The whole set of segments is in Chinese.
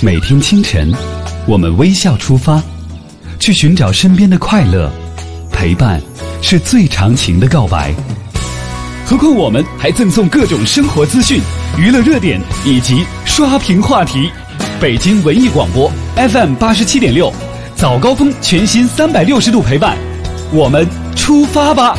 每天清晨，我们微笑出发，去寻找身边的快乐。陪伴是最长情的告白。何况我们还赠送各种生活资讯、娱乐热点以及刷屏话题。北京文艺广播 FM 87.6，早高峰全新360度陪伴，我们出发吧！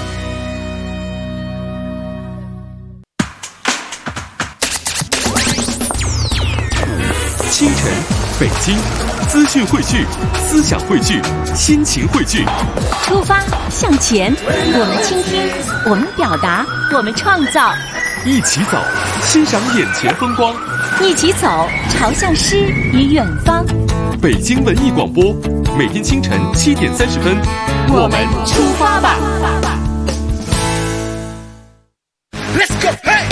清晨，北京，资讯汇聚，思想汇聚，心情汇聚。 出发向前，我们倾听，我们表达，我们创造。 一起走，欣赏眼前风光。 一起走，朝向诗与远方。 北京文艺广播，每天清晨7点30分， 我们出发吧。 Let's go, hey!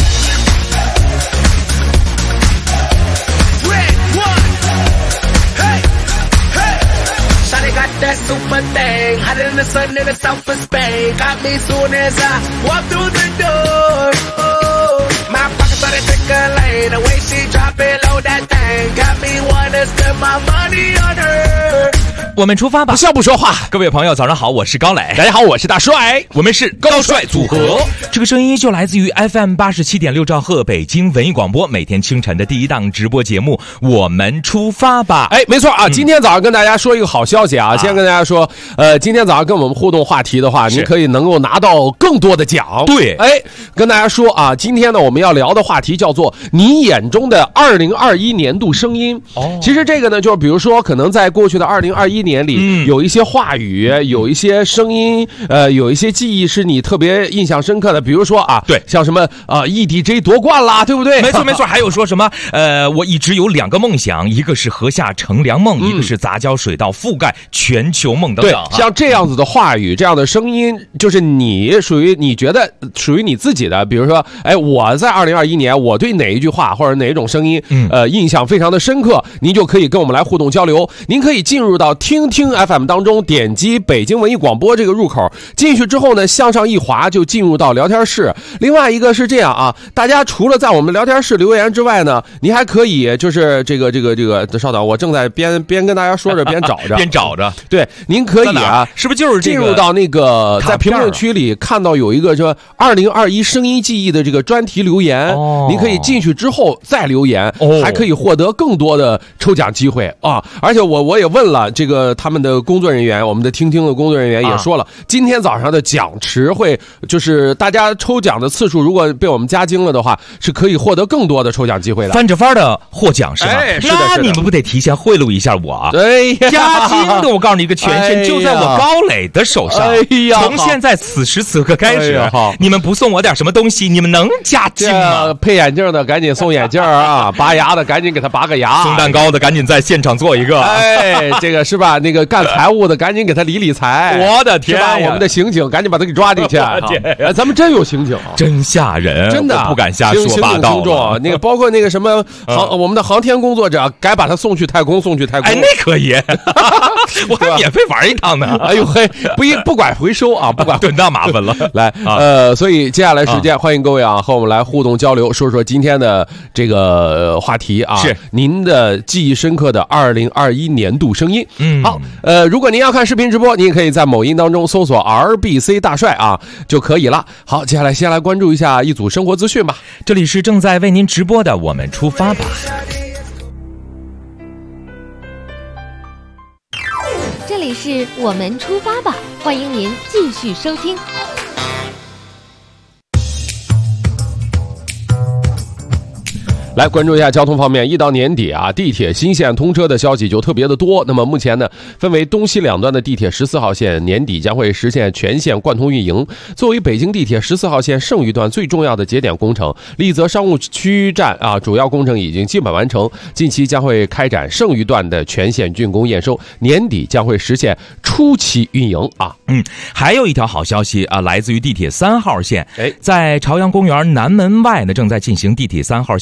That super thing, hotter than the sun in the south of Spain. Got me soon as I walk through the door. Oh, my pockets started tickling, the way she drop it low that thing. Got me wanna spend my money on her. 我们出发吧！ 不笑不说话。 各位朋友，早上好，我是高磊。 大家好，我是大帅。 我们是高帅组合。这个声音就来自于 FM 87.6兆赫北京文艺广播，每天清晨的第一档直播节目。我们出发吧！ 哎，没错啊，今天早上跟大家说一个好消息啊！先跟大家说，今天早上跟我们互动话题的话，您可以能够拿到更多的奖。 对， 哎，跟大家说啊，今天呢我们要聊的话题叫做你眼中的2021年度声音。哦，其实这个呢，就是比如说，可能在过去的2021年里，有一些话语，有一些声音，有一些记忆是你特别印象深刻的，比如说啊， 对， 像什么EDJ 夺冠啦，对不对？ 没错没错，还有说什么我一直有2个梦想，一个是河下乘凉梦，一个是杂交水稻覆盖全球梦等等。 对，像这样子的话语，这样的声音，就是你属于你觉得属于你自己的，比如说，哎，我在2021年，我对哪一句话或者哪一种声音，印象非常的深刻，您就可以跟我们来互动交流。您可以进入到听 FM 当中，点击北京文艺广播这个入口，进去之后呢，向上一滑就进入到聊天室。另外一个是这样啊，大家除了在我们聊天室留言之外呢，您还可以就是这个，稍等，我正在边跟大家说着边找着， 边找着。 对，您可以啊， 是不是就是进入到那个在评论区里看到有一个说2021声音记忆的这个专题留言，您可以进去之后再留言，还可以获得更多的抽奖机会啊！而且我也问了这个他们的工作人员，我们的听的工作人员也说了，今天早上的奖池会就是大家抽奖的次数如果被我们加精了的话，是可以获得更多的抽奖机会的， 翻着番的获奖是吗？ 哎，是的， 那你们不得提前贿赂一下我啊？ 哎呀， 加精的，我告诉你一个权限就在我高磊的手上。 哎呀， 从现在此时此刻开始，你们不送我点什么东西，你们能加精吗？ 配眼镜的赶紧送眼镜啊，拔牙的赶紧给他拔个牙， 送蛋糕的赶紧在现场做一个。 哎，这个是吧？那个干财务的赶紧给他理财。 我的天呀， 我们的刑警赶紧把他给抓进去。咱们真有刑警， 真吓人， 真的不敢瞎说八道。 那个包括那个什么我们的航天工作者，该把他送去太空。 哎，那可以，我还免费玩一趟呢。 哎呦嘿，不管回收啊，不管对，那麻烦了。 来，所以接下来时间，欢迎各位啊，和我们来互动交流，说说今天的这个话题啊， 是您的记忆深刻的2021年度声音。好，如果您要看视频直播，您也可以在某音当中搜索 RBC 大帅啊就可以了。好，接下来先来关注一下一组生活资讯吧。 这里是正在为您直播的我们出发吧。 这里是我们出发吧，欢迎您继续收听。 来关注一下交通方面，一到年底啊，地铁新线通车的消息就特别的多。那么目前呢，分为东西两端的地铁14号线年底将会实现全线贯通运营。作为北京地铁14号线剩余段最重要的节点工程，丽泽商务区站啊，主要工程已经基本完成，近期将会开展剩余段的全线竣工验收，年底将会实现初期运营啊。 还有一条好消息啊，来自于地铁3号线，在朝阳公园南门外呢，正在进行地铁3号线的挖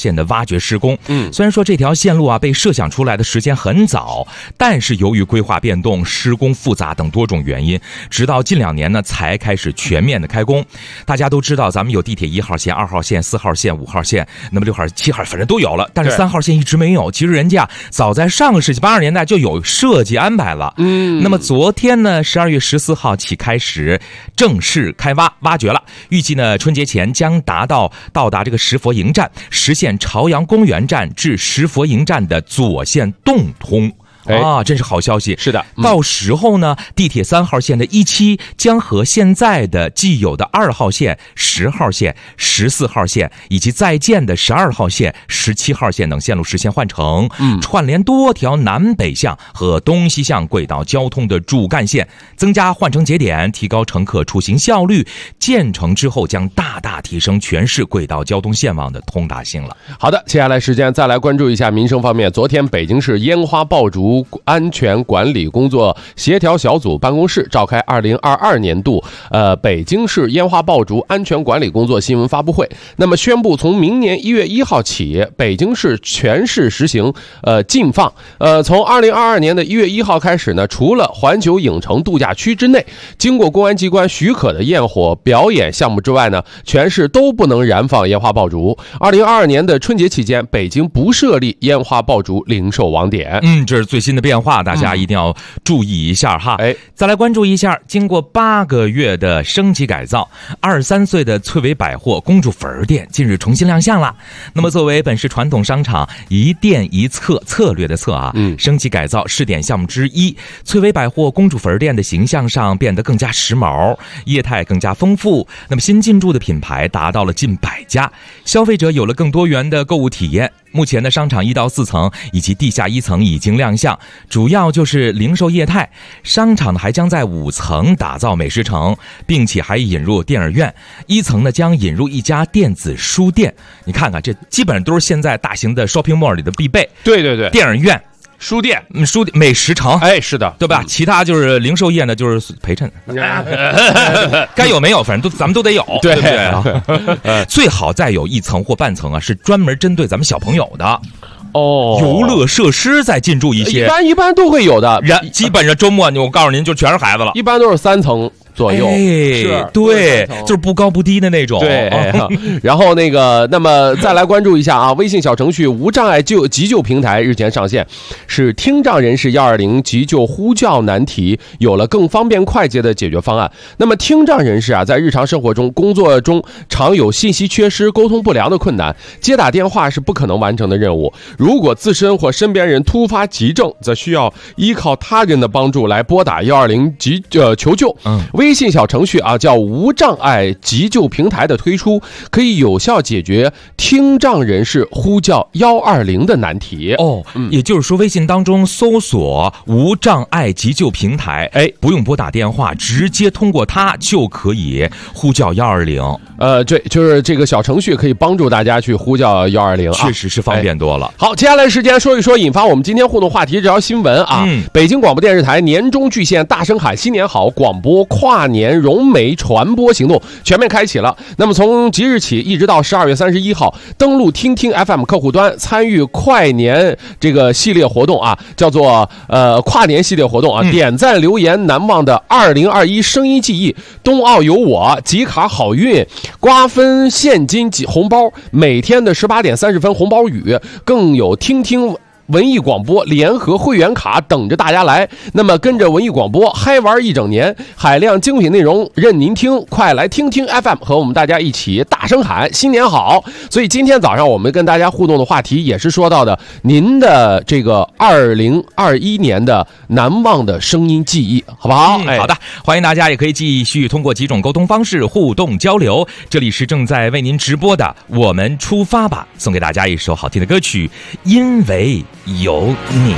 掘施工。虽然说这条线路啊被设想出来的时间很早，但是由于规划变动、施工复杂等多种原因，直到近2年呢才开始全面的开工。大家都知道，咱们有地铁1号线、2号线、4号线、5号线，那么6号、7号，反正都有了，但是3号线一直没有。其实人家早在上个世纪80年代就有设计安排了。那么昨天呢，12月14号起开始正式开挖掘了，预计呢春节前将到达这个石佛营站，实现朝阳公园站至石佛营站的左线动通。真是好消息。 是的， 到时候呢，地铁3号线的1期将和现在的既有的2号线、10号线、14号线以及在建的12号线、17号线等线路实现换乘，串联多条南北向和东西向轨道交通的主干线，增加换乘节点，提高乘客出行效率。建成之后将大大提升全市轨道交通线网的通达性了。 好的，接下来时间再来关注一下民生方面。昨天北京市烟花爆竹安全管理工作协调小组办公室召开2022年度北京市烟花爆竹安全管理工作新闻发布会。那么宣布从明年1月1号起，北京市全市实行禁放。从2022年的1月1号开始呢，除了环球影城度假区之内经过公安机关许可的焰火表演项目之外呢，全市都不能燃放烟花爆竹。2022年的春节期间，北京不设立烟花爆竹零售网点。 这是最新的变化，大家一定要注意一下哈。再来关注一下，经过8个月的升级改造，23岁的翠微百货公主坟店近日重新亮相了。那么作为本市传统商场一店一策策略的策啊，升级改造试点项目之一，翠微百货公主坟店的形象上变得更加时髦，业态更加丰富。那么新进驻的品牌达到了近100家，消费者有了更多元的购物体验。目前的商场1到4层以及地下1层已经亮相，主要就是零售业态。商场呢还将在5层打造美食城，并且还引入电影院。1层呢将引入1家电子书店。你看看，这基本上都是现在大型的 shopping mall 里的必备。 对对对， 电影院、 书店、 美食城， 是的， 对吧？其他就是零售业呢，就是陪衬，该有没有，反正咱们都得有，对不对？最好再有1层或半层啊，是专门针对咱们小朋友的。游乐设施再进驻一些， 一般都会有的。 基本上周末我告诉您，就全是孩子了， 一般都是3层左右， 对，就是不高不低的那种。 对，然后那么再来关注一下啊，微信小程序无障碍急救平台日前上线，使听障人士120急救呼叫难题有了更方便快捷的解决方案。那么听障人士啊，在日常生活中、工作中常有信息缺失、沟通不良的困难，接打电话是不可能完成的任务。如果自身或身边人突发急症，则需要依靠他人的帮助来拨打120求救。微信小程序啊，叫无障碍急救平台的推出，可以有效解决听障人士呼叫120的难题。 也就是说，微信当中搜索无障碍急救平台，不用拨打电话，直接通过它就可以呼叫120。 对，就是这个小程序可以帮助大家去呼叫120， 确实是方便多了。 好，接下来时间说一说引发我们今天互动话题这条新闻啊。北京广播电视台年终巨献大声喊新年好广播跨年融媒传播行动全面开启了。那么从即日起一直到12月31号，登录听听 FM 客户端，参与快年这个系列活动啊，叫做跨年系列活动啊，点赞留言难忘的2021声音记忆，冬奥有我，集卡好运，瓜分现金红包，每天的18点30分红包雨，更有听听文艺广播联合会员卡等着大家来。那么跟着文艺广播嗨玩一整年，海量精品内容任您听，快来听听 FM 和我们大家一起大声喊新年好。所以今天早上我们跟大家互动的话题也是说到的您的这个2021年的难忘的声音记忆，好不好？ 好的，欢迎大家也可以继续通过几种沟通方式互动交流。这里是正在为您直播的我们出发吧，送给大家一首好听的歌曲，因为有你。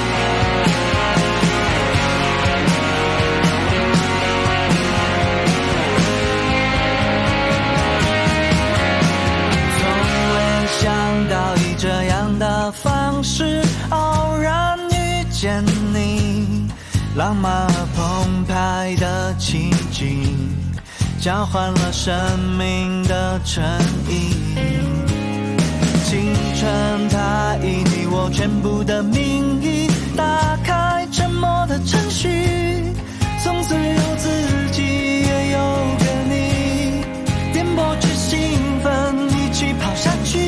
从未想到以这样的方式偶然遇见你，浪漫而澎湃的奇迹，交换了生命的诚意。 春，它以你我全部的名义打开沉默的程序，从此有自己也有个你，颠簸着兴奋一起跑下去。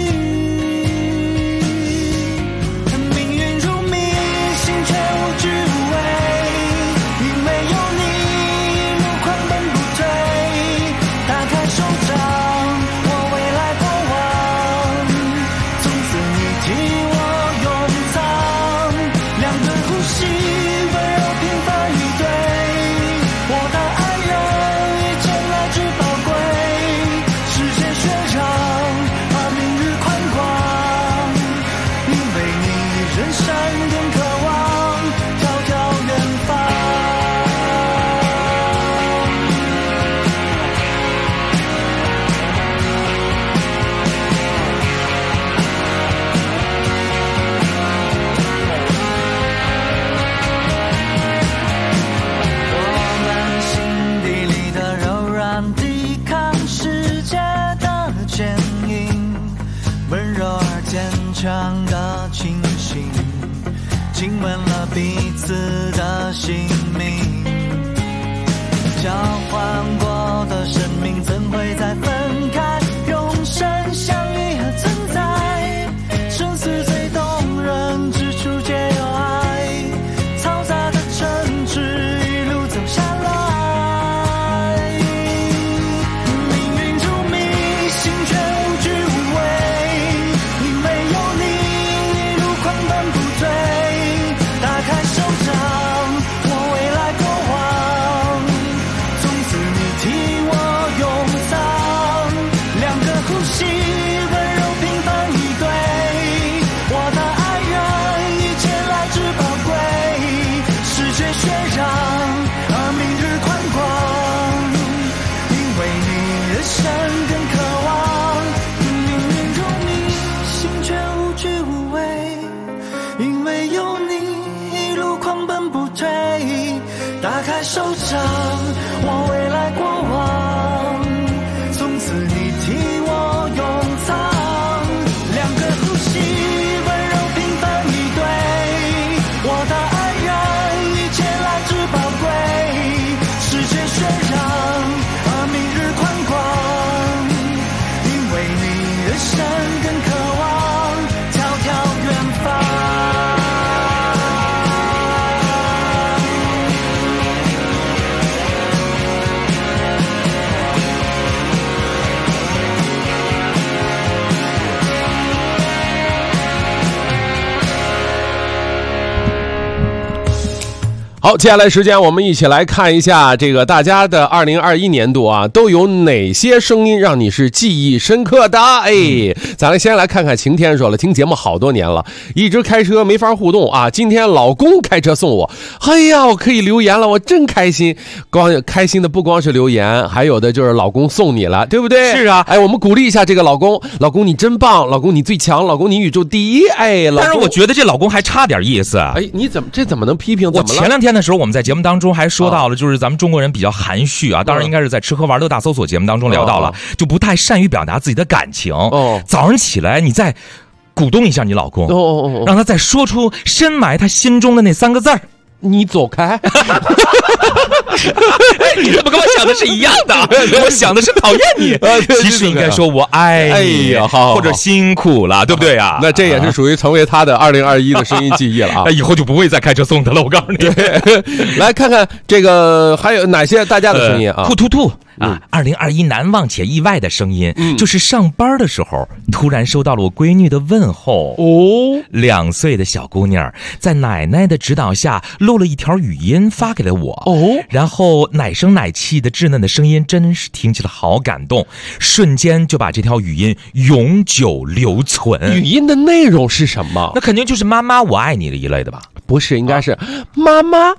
命运如迷信却无知无畏，因为有你一路狂奔不退，打开手掌我未来过往，从此你替我永藏，两个呼吸温柔平凡以对，我的爱人一切来之宝贵，世界学长把明日宽广，因为你人生更渴望迢迢远方。我们心底里的柔软抵抗世界的坚硬，温柔而坚强的清醒，亲吻了彼此的性命，交换过的生命怎会再分开，永生相依和存在，生死最动人之处皆有爱，嘈杂的城市一路走下来，命运如迷信却无知无畏，因为有你一路狂奔不退，打开手掌我未来过往，从此你替我永藏，两个呼吸温柔平凡以对，我的爱人一切来之宝贵，世界学长明日宽广，因为你人生更渴望，命运如迷信却无惧无畏，因为有你一路狂奔不退，打开手掌我未来过往，从此你替我永藏，两个呼吸温柔平凡以对，我的爱人一切来之宝贵，世界学长明日宽广，因为你人生更渴望迢迢远方。 好，接下来时间我们一起来看一下这个大家的2021年度啊，都有哪些声音让你是记忆深刻的？哎，咱们先来看看晴天说了，听节目好多年了，一直开车没法互动啊，今天老公开车送我，哎呀，我可以留言了，我真开心。开心的不光是留言，还有的就是老公送你了，对不对？ 是啊， 哎，我们鼓励一下这个老公，老公你真棒，老公你最强，老公你宇宙第一。哎，老公， 但是我觉得这老公还差点意思。 哎，你怎么能批评？ 我前2天的时候，我们在节目当中还说到了，就是咱们中国人比较含蓄啊，当然应该是在吃喝玩乐大搜索节目当中聊到了，就不太善于表达自己的感情。早上起来你再鼓动一下你老公，让他再说出深埋他心中的那3个字儿。 你走开！ 你怎么跟我想的是一样的？我想的是讨厌你，其实应该说我爱你，或者辛苦了，对不对啊？ 那这也是属于成为他的2021的声音记忆了啊！ 那以后就不会再开车送他了，我告诉你。 来看看这个还有哪些大家的声音啊？ 兔兔兔啊，2021难忘且意外的声音，就是上班的时候突然收到了我闺女的问候。2岁的小姑娘在奶奶的指导下录了一条语音发给了我。然后奶声奶气的稚嫩的声音真是听起来好感动，瞬间就把这条语音永久留存。 语音的内容是什么？ 那肯定就是妈妈我爱你的一类的吧？ 不是，应该是妈妈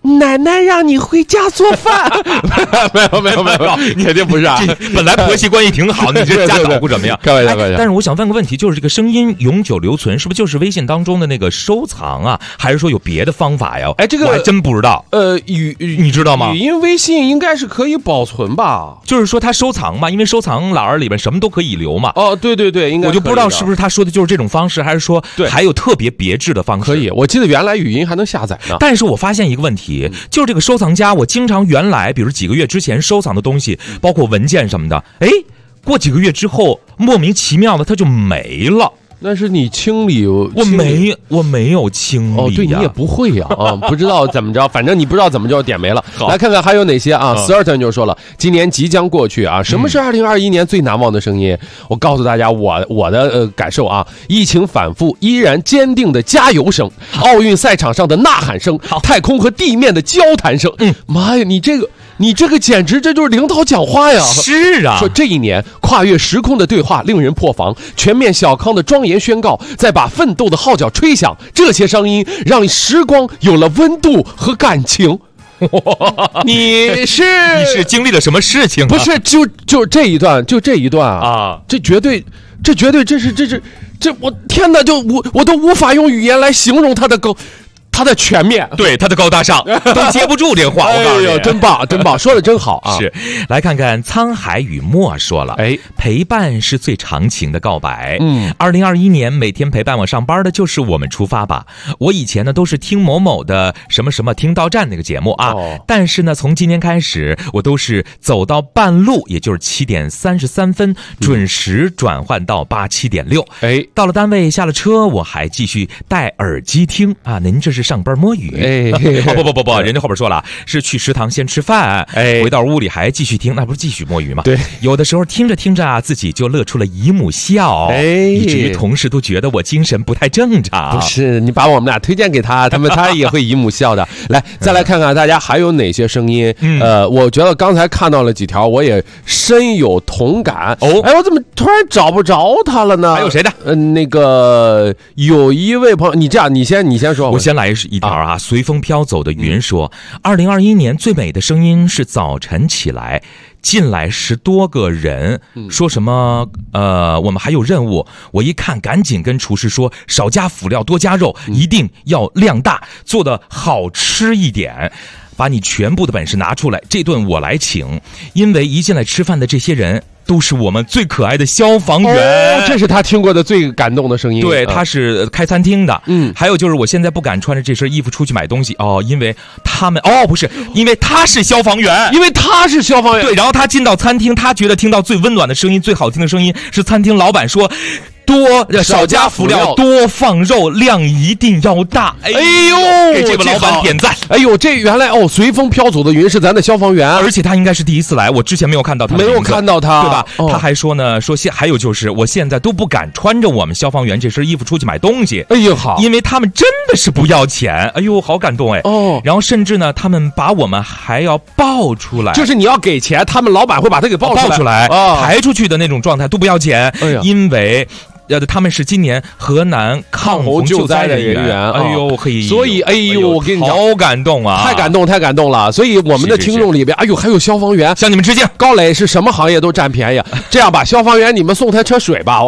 奶奶让你回家做饭。没有，肯定不是啊。 本来婆媳关系挺好，你这家捣鼓怎么样？ 开玩笑。 但是我想问个问题，就是这个声音永久留存，是不是就是微信当中的那个收藏啊？还是说有别的方法呀？ 这个我还真不知道。你知道吗？ 语音微信应该是可以保存吧？ 就是说它收藏嘛，因为收藏栏里边什么都可以留嘛。 对，应该。 我就不知道是不是他说的就是这种方式，还是说还有特别别致的方式？ 可以，我记得原来语音还能下载呢。 但是我发现一个问题，就是这个收藏夹，我经常原来比如几个月之前收藏的东西，包括文件什么的，过几个月之后莫名其妙的它就没了。 那是你清理， 我没有清理对，你也不会呀不知道怎么着，反正你不知道怎么就点没了。来看看还有哪些啊？Certain 就说了，今年即将过去啊，什么是2021年最难忘的声音？我告诉大家我的感受啊，疫情反复依然坚定的加油声，奥运赛场上的呐喊声，太空和地面的交谈声。妈呀，你这个简直这就是领导讲话呀！ 是啊， 说这一年跨越时空的对话令人破防，全面小康的庄严宣告，再把奋斗的号角吹响，这些声音让时光有了温度和感情。你是经历了什么事情？ 不是，就这一段啊！这绝对，这我天哪！我都无法用语言来形容它的全面， 对它的高大上，都接不住这个话。我告诉你， 真棒，说的真好啊！ 是，来看看沧海与墨说了，陪伴是最长情的告白。2021年每天陪伴我上班的就是我们出发吧。我以前呢都是听某某的什么什么听到站那个节目啊，但是呢从今天开始，我都是走到半路，也就是7点33分准时转换到87.6。到了单位下了车，我还继续戴耳机听啊。您这是上班摸鱼？不，人家后边说了，是去食堂先吃饭，回到屋里还继续听，那不是继续摸鱼吗？ 对， 有的时候听着听着啊，自己就乐出了姨母笑，以至于同事都觉得我精神不太正常。 不是，你把我们俩推荐给他也会姨母笑的。来，再来看看大家还有哪些声音。我觉得刚才看到了几条，我也深有同感。我怎么突然找不着他了呢？ 还有谁的？ 那个有一位朋友，你这样，你先说， 我先来一条啊。随风飘走的云说，2021年最美的声音是早晨起来进来10多个人，说什么我们还有任务，我一看赶紧跟厨师说少加辅料多加肉，一定要量大，做的好吃一点，把你全部的本事拿出来，这顿我来请。因为一进来吃饭的这些人都是我们最可爱的消防员。 这是他听过的最感动的声音。 对，他是开餐厅的。还有就是我现在不敢穿着这身衣服出去买东西因为他们不是，因为他是消防员。对，然后他进到餐厅，他觉得听到最温暖的声音，最好听的声音是餐厅老板说少加辅料，多放肉，量一定要大。给这位老板点赞。 这原来随风飘走的云是咱的消防员， 而且他应该是第一次来，我之前没有看到他， 对吧？ 他还说呢，还有就是我现在都不敢穿着我们消防员这身衣服出去买东西。 好， 因为他们真的是不要钱。好感动然后甚至呢，他们把我们还要抱出来， 就是你要给钱，他们老板会把他给抱出来， 抬出去的那种状态都不要钱。因为他们是今年河南抗洪救灾人员。 所以我跟你讲， 好感动啊， 太感动了。所以我们的听众里边，还有消防员， 向你们致敬。 高磊是什么行业都占便宜，这样吧，消防员你们送他车水吧，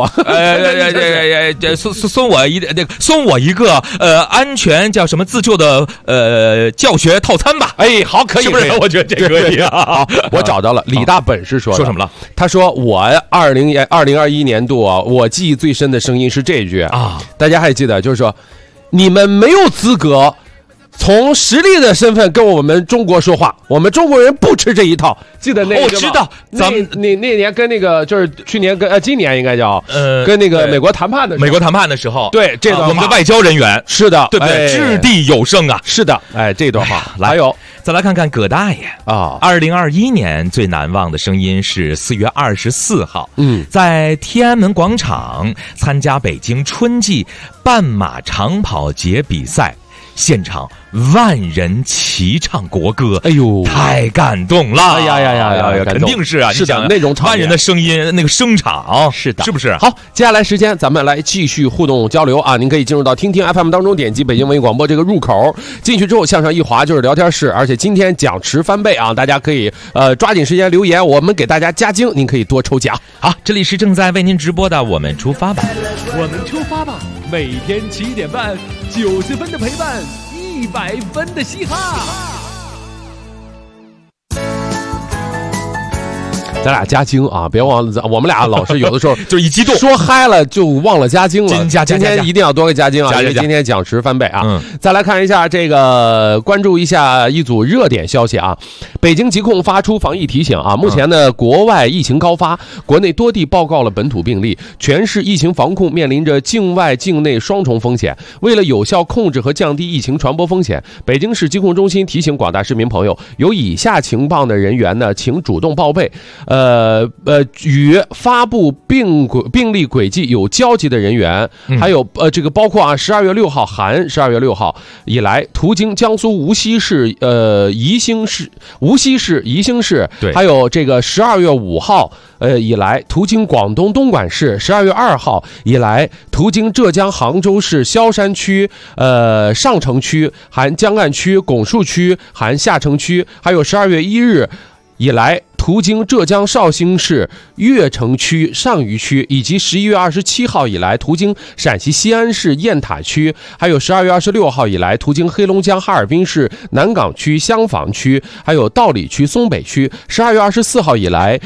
送我一个安全叫什么自救的教学套餐吧。好，可以，是不是？ 我觉得这可以啊。 好，我找到了李大本事说什么了？ 他说我2021年度我记忆最深的声音是这句大家还记得，就是说你们没有资格从实力的身份跟我们中国说话，我们中国人不吃这一套。记得那个？ 我知道， 咱们那年跟那个就是去年跟今年应该叫跟那个美国谈判的时候，对这段话我们的外交人员是的， 对不对？掷地有声啊！ 是的，这段话还有。再来看看葛大爷2021年最难忘的声音是4月24号，在天安门广场参加北京春季半马长跑节比赛，现场万人齐唱国歌， 哎呦， 太感动了！ 哎呀， 肯定是啊， 是的，那种万人的声音，那个声场， 是的， 是不是？ 好，接下来时间咱们来继续互动交流啊！您可以进入到听听 FM 当中，点击北京文艺广播这个入口，进去之后向上一滑就是聊天室，而且今天奖池翻倍啊！大家可以抓紧时间留言，我们给大家加精，您可以多抽奖。 好，这里是正在为您直播的我们出发吧， 我们出发吧，每天7点半，90分的陪伴，100分的嘻哈。 咱俩加精啊，别忘了，我们俩老是有的时候就一激动说嗨了就忘了加精了。今天一定要多个加精啊！因为今天奖池翻倍啊！再来看一下这个，关注一下一组热点消息啊。北京疾控发出防疫提醒啊，目前呢国外疫情高发，国内多地报告了本土病例，全市疫情防控面临着境外境内双重风险。为了有效控制和降低疫情传播风险，北京市疾控中心提醒广大市民朋友，有以下情况的人员呢，请主动报备。与发布病例轨迹有交集的人员，还有这个包括啊，12月6号含12月6号以来途经江苏无锡市宜兴市，对，还有这个12月5号以来途经广东东莞市，12月2号以来途经浙江杭州市萧山区、上城区含江岸区、拱墅区含下城区，还有12月1日以来途经浙江绍兴市越城区、上虞区，以及11月27号以来途经陕西西安市雁塔区，还有12月26号以来途经黑龙江哈尔滨市南岗区、香坊区，还有道里区、松北区。12月24号以来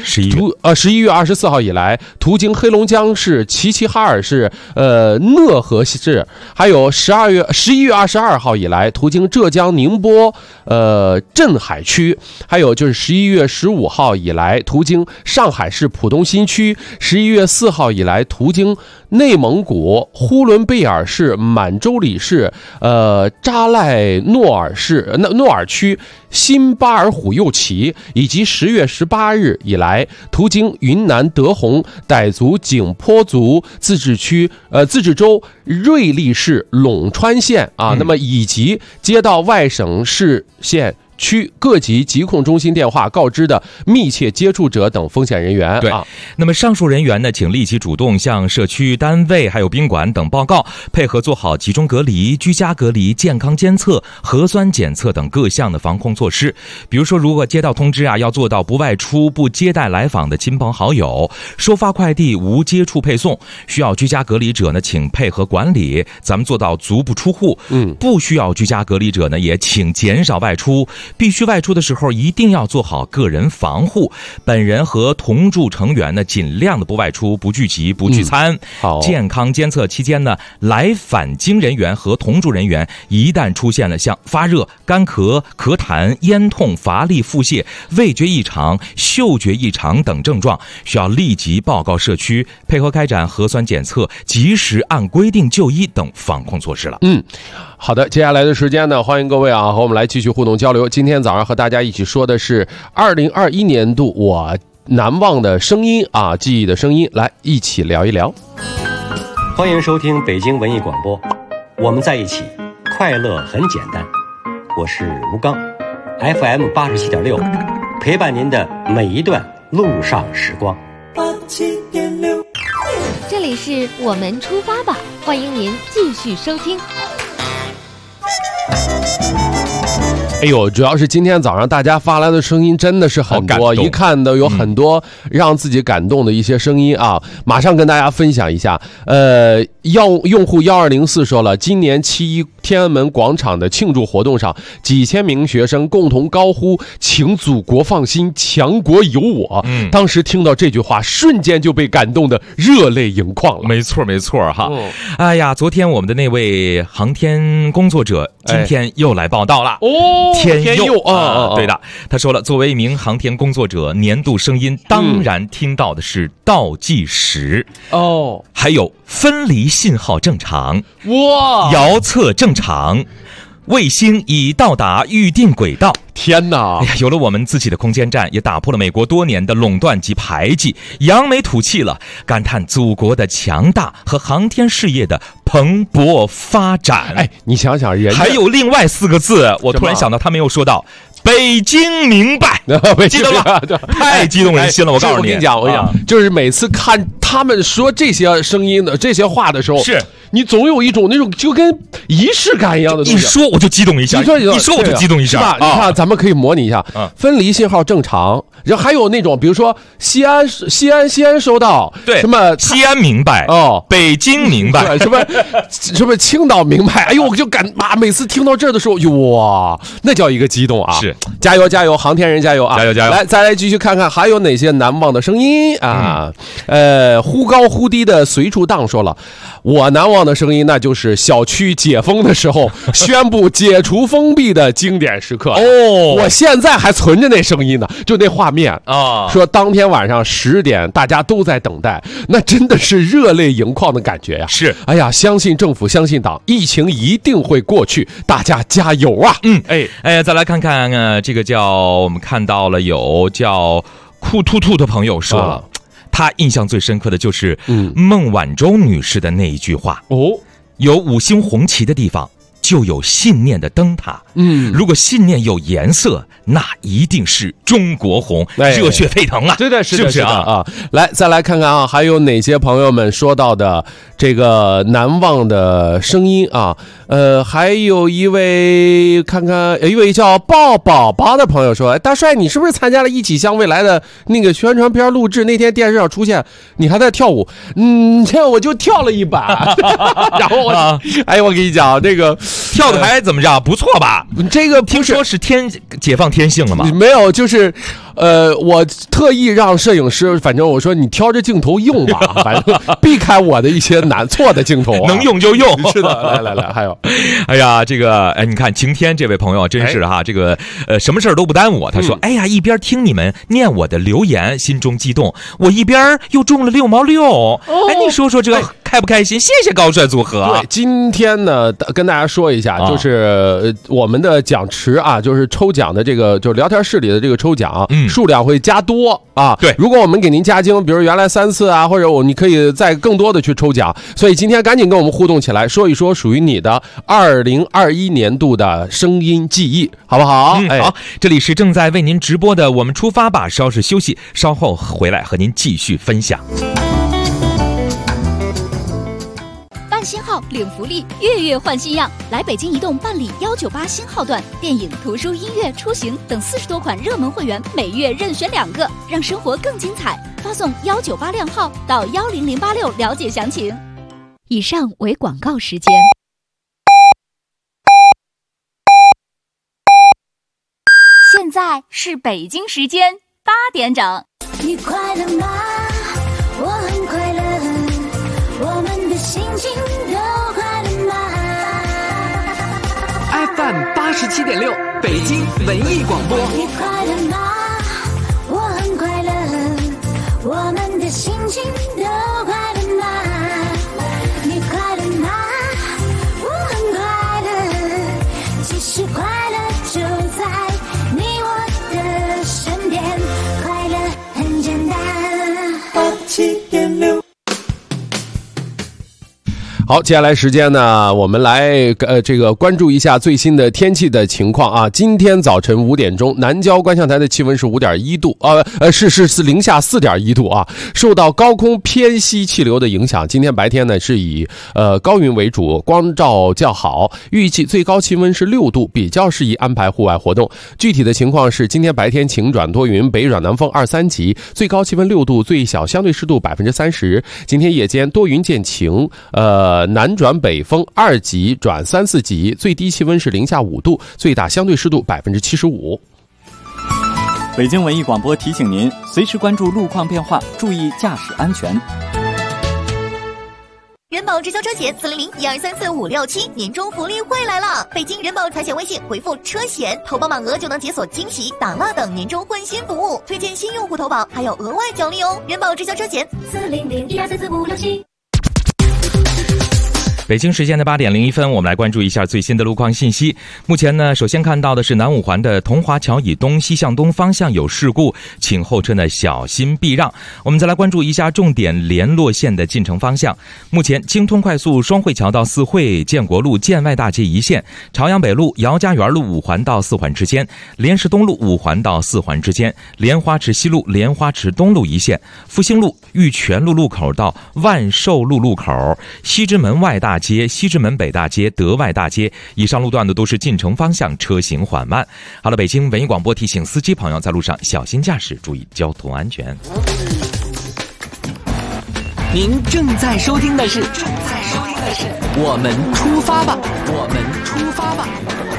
11月24号以来途经黑龙江市齐齐哈尔市讷河市，还有11月22号以来途经浙江宁波镇海区，还有就是11月15号以来途经上海市浦东新区，11月4号以来途经内蒙古呼伦贝尔市满洲里市扎赖诺尔区新巴尔虎右旗，以及10月18日以来途经云南德宏傣族景颇族自治州瑞丽市陇川县啊，那么以及接到外省市县区各级疾控中心电话告知的密切接触者等风险人员。 对，那么上述人员呢，请立即主动向社区单位还有宾馆等报告，配合做好集中隔离、居家隔离、健康监测、核酸检测等各项的防控措施。比如说，如果接到通知啊，要做到不外出、不接待来访的亲朋好友，收发快递无接触配送。需要居家隔离者呢，请配合管理，咱们做到足不出户。不需要居家隔离者呢，也请减少外出。必须外出的时候一定要做好个人防护，本人和同住成员呢尽量的不外出、不聚集、不聚餐。 好， 健康监测期间呢，来返京人员和同住人员一旦出现了像发热、干咳、咳痰、咽痛、乏力、腹泻、味觉异常、嗅觉异常等症状，需要立即报告社区，配合开展核酸检测，及时按规定就医等防控措施了。 好的，接下来的时间呢，欢迎各位啊和我们来继续互动交流。今天早上和大家一起说的是2021年度我难忘的声音啊，记忆的声音，来一起聊一聊。 欢迎收听北京文艺广播，我们在一起，快乐很简单。我是吴刚 ，FM 87.6，陪伴您的每一段路上时光。 87.6， 这里是我们出发吧，欢迎您继续收听。 哎呦，主要是今天早上大家发来的声音真的是很多，一看都有很多让自己感动的一些声音啊，马上跟大家分享一下。用户1204说了，今年7·1天安门广场的庆祝活动上，几千名学生共同高呼“请祖国放心，强国有我”。当时听到这句话，瞬间就被感动的热泪盈眶了。 没错哈。哎呀，昨天我们的那位航天工作者今天又来报道了。天佑啊，对的，他说了，作为一名航天工作者，年度声音当然听到的是倒计时还有分离信号正常，遥测正常， 卫星已到达预定轨道。 天哪！ 哎呀，有了我们自己的空间站，也打破了美国多年的垄断及排挤，扬眉吐气了，感叹祖国的强大和航天事业的蓬勃发展。 哎，你想想人家， 还有另外4个字，我突然想到他没有说到。北京明白，激动了，太激动人心了！我告诉你， 我跟你讲，就是每次看他们说这些声音的这些话的时候， 是你总有一种那种就跟仪式感一样的东西。 一说我就激动一下，一说我就激动一下， 是吧？你看，咱们可以模拟一下，分离信号正常，然后还有那种，比如说西安收到， 对， 什么西安明白哦， 北京明白， 什么青岛明白，哎呦，我就每次听到这儿的时候，哇，那叫一个激动啊！ 是， 加油加油，航天人加油啊！ 加油加油！ 来，再来继续看看还有哪些难忘的声音啊？忽高忽低的随处荡说了，我难忘的声音那就是小区解封的时候宣布解除封闭的经典时刻哦， 我现在还存着那声音呢，就那画面啊， 说当天晚上10点大家都在等待，那真的是热泪盈眶的感觉呀！ 是， 哎呀，相信政府，相信党，疫情一定会过去，大家加油啊！ 再来看看这个我们看到了有叫酷兔兔的朋友说了，他印象最深刻的就是孟晚舟女士的那一句话哦， 有5星红旗的地方就有信念的灯塔。如果信念有颜色，那一定是中国红，热血沸腾啊！ 对的，是不是啊？ 来，再来看看啊，还有哪些朋友们说到的这个难忘的声音啊？还有一位，看看有一位叫抱宝宝的朋友说，大帅，你是不是参加了一起向未来的那个宣传片录制？那天电视上出现，你还在跳舞？这我就跳了一把，然后我跟你讲，这个跳的还怎么着？不错吧？ 这个听说是解放天性了吗？ 没有，就是我特意让摄影师，反正我说你挑着镜头用吧，反正避开我的一些难错的镜头， 能用就用。 是的，来，还有， 哎呀，这个你看晴天这位朋友真是哈，这个什么事儿都不耽误。他说，哎呀，一边听你们念我的留言，心中激动，我一边又中了6毛6。哎，你说说这开不开心？谢谢高帅组合。 对，今天呢，跟大家说一下，就是我们的奖池啊，就是抽奖的这个，就是聊天室里的这个抽奖，数量会加多啊。 对， 如果我们给您加精，比如原来3次啊，或者你可以再更多的去抽奖。所以今天赶紧跟我们互动起来，说一说属于你的2021年度的声音记忆，好不好？ 好，这里是正在为您直播的我们出发吧，稍事休息，稍后回来和您继续分享。 办新号领福利，月月换新样，来北京移动办理198新号段，电影、图书、音乐、出行等40多款热门会员，每月任选2个，让生活更精彩。发送198靓号到10086了解详情。以上为广告时间。现在是北京时间8点整。 你快乐吗？我很快乐，我们的心情都快乐吗 ？FM 87.6，北京文艺广播。 你快乐吗？我很快乐，我们的心情都快乐吗？你快乐吗？我很快乐，其实快乐就在你我的身边，快乐很简单。87.6。 好，接下来时间呢，我们来这个关注一下最新的天气的情况啊。今天早晨5点钟，南郊观象台的气温是5.1度，是零下4.1度啊。受到高空偏西气流的影响，今天白天呢是以高云为主，光照较好，预计最高气温是6度，比较适宜安排户外活动。具体的情况是，今天白天晴转多云，北转南风2、3级，最高气温6度，最小相对湿度30%。今天夜间多云见晴，南转北风2级转3、4级，最低气温是零下5度，最大相对湿度75%。 北京文艺广播提醒您，随时关注路况变化，注意驾驶安全。 人保直销车险400-1234-567年终福利会来了！北京人保财险微信回复车险，投保满额就能解锁惊喜、打蜡等年终换新服务，推荐新用户投保还有额外奖励哦！人保直销车险400-1234-567。 北京时间的8点01分，我们来关注一下最新的路况信息。目前呢，首先看到的是南五环的桐华桥以东西向东方向有事故，请后车呢小心避让。我们再来关注一下重点联络线的进程方向。目前京通快速双汇桥到四惠、建国路建外大街一线，朝阳北路姚家园路5环到4环之间，莲石东路5环到4环之间，莲花池西路莲花池东路一线，复兴路玉泉路路口到万寿路路口，西直门外大街、西直门北大街、德外大街以上路段的都是进城方向车行缓慢。好了，北京文艺广播提醒司机朋友在路上小心驾驶，注意交通安全。 您正在收听的是我们出发吧，我们出发吧。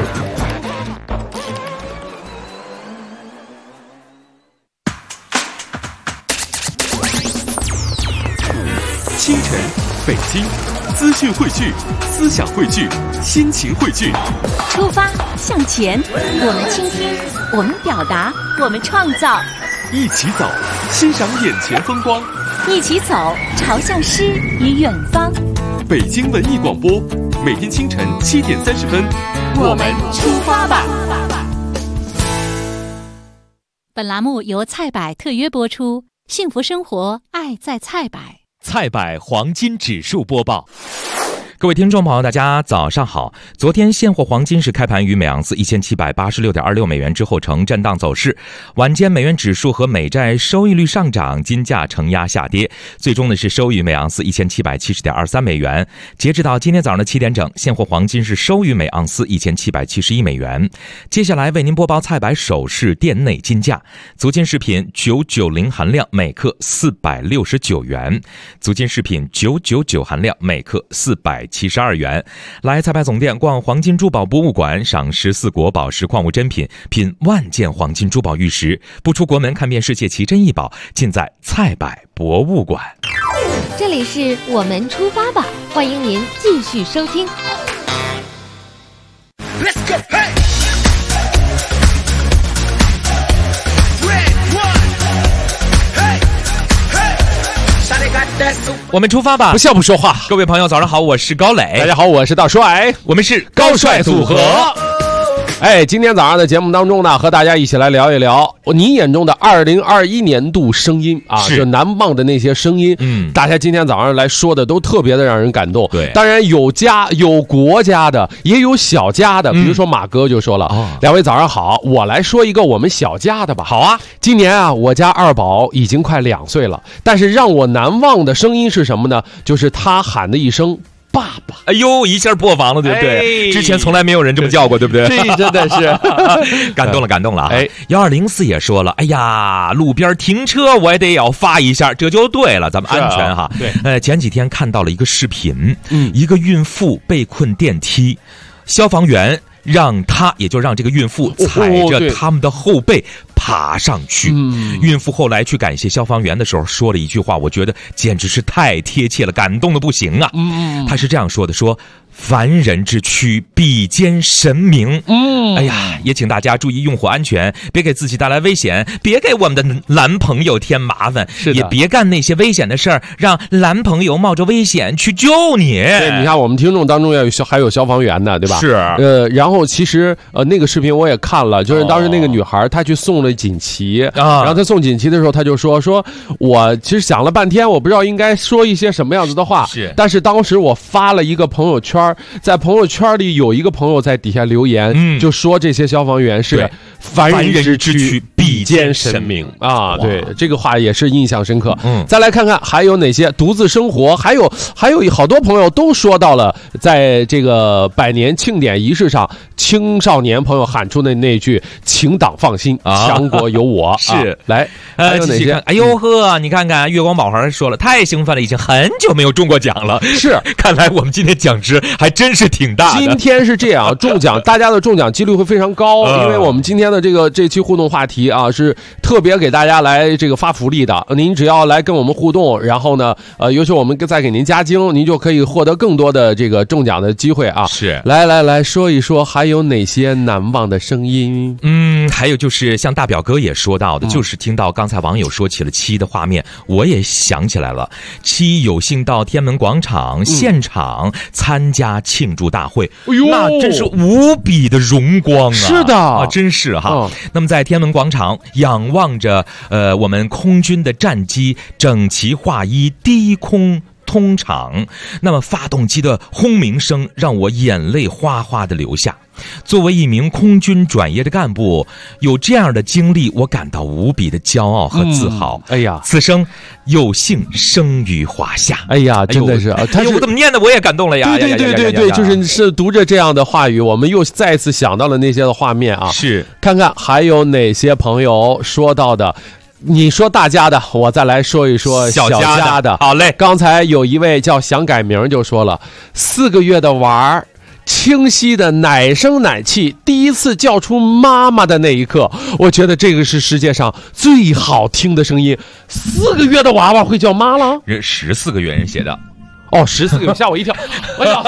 清晨，北京，资讯汇聚，思想汇聚，心情汇聚。 出发向前，我们倾听，我们表达，我们创造。 一起走，欣赏眼前风光。 一起走，朝向诗与远方。 北京文艺广播，每天清晨7点30分， 我们出发吧。本栏目由菜百特约播出，幸福生活，爱在菜百。 菜百黄金指数播报。各位听众朋友，大家早上好。昨天现货黄金是开盘于每盎司1786.26美元之后呈震荡走势，晚间美元指数和美债收益率上涨，金价承压下跌，最终呢是收于每盎司1770.23美元。截止到今天早上的7点整，现货黄金是收于每盎司1771美元。接下来为您播报菜百首饰店内金价：足金饰品990含量每克469元，足金饰品999含量每克472元。来菜百总店逛黄金珠宝博物馆，赏14国宝石矿物珍品，品万件黄金珠宝玉石，不出国门看遍世界奇珍异宝，尽在菜百博物馆。 这里是我们出发吧，欢迎您继续收听。 Let's go, hey! Red one, hey, hey! 我们出发吧， 不笑不说话。 各位朋友早上好，我是高磊。 大家好，我是大帅， 我们是高帅组合。哎，今天早上的节目当中呢，和大家一起来聊一聊你眼中的2021年度声音啊，就难忘的那些声音。大家今天早上来说的都特别的让人感动。 对， 当然有国家的，也有小家的。比如说马哥就说了，两位早上好，我来说一个我们小家的吧。 好啊， 今年啊，我家二宝已经快2岁了，但是让我难忘的声音是什么呢？就是他喊的一声爸爸。 哎呦，一下破防了，对不对？之前从来没有人这么叫过，对不对？ 这真的是感动了啊！1204也说了，哎呀，路边停车我也得要发一下，这就对了，咱们安全哈。 对， 前几天看到了一个视频，一个孕妇被困电梯，消防员让这个孕妇踩着他们的后背爬上去。孕妇后来去感谢消防员的时候说了一句话，我觉得简直是太贴切了，感动的不行啊。她是这样说的，说凡人之躯必兼神明。哎呀，也请大家注意用火安全，别给自己带来危险，别给我们的男朋友添麻烦，也别干那些危险的事儿，让男朋友冒着危险去救你。 对，你看我们听众当中还有消防员呢，对吧？ 是。 然后其实那个视频我也看了，就是当时那个女孩她去送了锦旗然后她送锦旗的时候，她就说我其实想了半天，我不知道应该说一些什么样子的话。 是。 但是当时我发了一个朋友圈，在朋友圈里有一个朋友在底下留言，就说这些消防员是凡人之躯必兼神明啊。对，这个话也是印象深刻。再来看看还有哪些独自生活，还有好多朋友都说到了，在这个100年庆典仪式上，青少年朋友喊出的那句请党放心，强国有我。 是。 来还有哪些？ 哎呦呵，你看看月光宝孩说了，太兴奋了，已经很久没有中过奖了。 是， 看来我们今天奖值还真是挺大的。 今天是这样，中奖大家的中奖几率会非常高，因为我们今天的这期互动话题啊，是特别给大家来这个发福利的。您只要来跟我们互动，然后呢尤其我们再给您加精，您就可以获得更多的这个中奖的机会啊。 是。 来说一说还有哪些难忘的声音？ 还有就是像大表哥也说到的，就是听到刚才网友说起了7的画面，我也想起来了。7有幸到天安门广场现场参加庆祝大会，那真是无比的荣光啊！ 是的啊，真是哈。那么在天安门广场仰望着我们空军的战机整齐划一低空通场，那么发动机的轰鸣声让我眼泪哗哗的流下。作为一名空军转业的干部，有这样的经历，我感到无比的骄傲和自豪。 哎呀， 此生有幸生于华夏。 哎呀，真的是， 我怎么念的我也感动了呀！ 对，就是读着这样的话语，我们又再次想到了那些的画面啊。 是， 看看还有哪些朋友说到的。你说大家的，我再来说一说小家的。 好嘞， 刚才有一位叫想改名就说了，4个月的娃儿。清晰的奶声奶气，第一次叫出妈妈的那一刻，我觉得这个是世界上最好听的声音。4个月的娃娃会叫妈了 ？14个月人写的。 哦，14个月吓我一跳！我想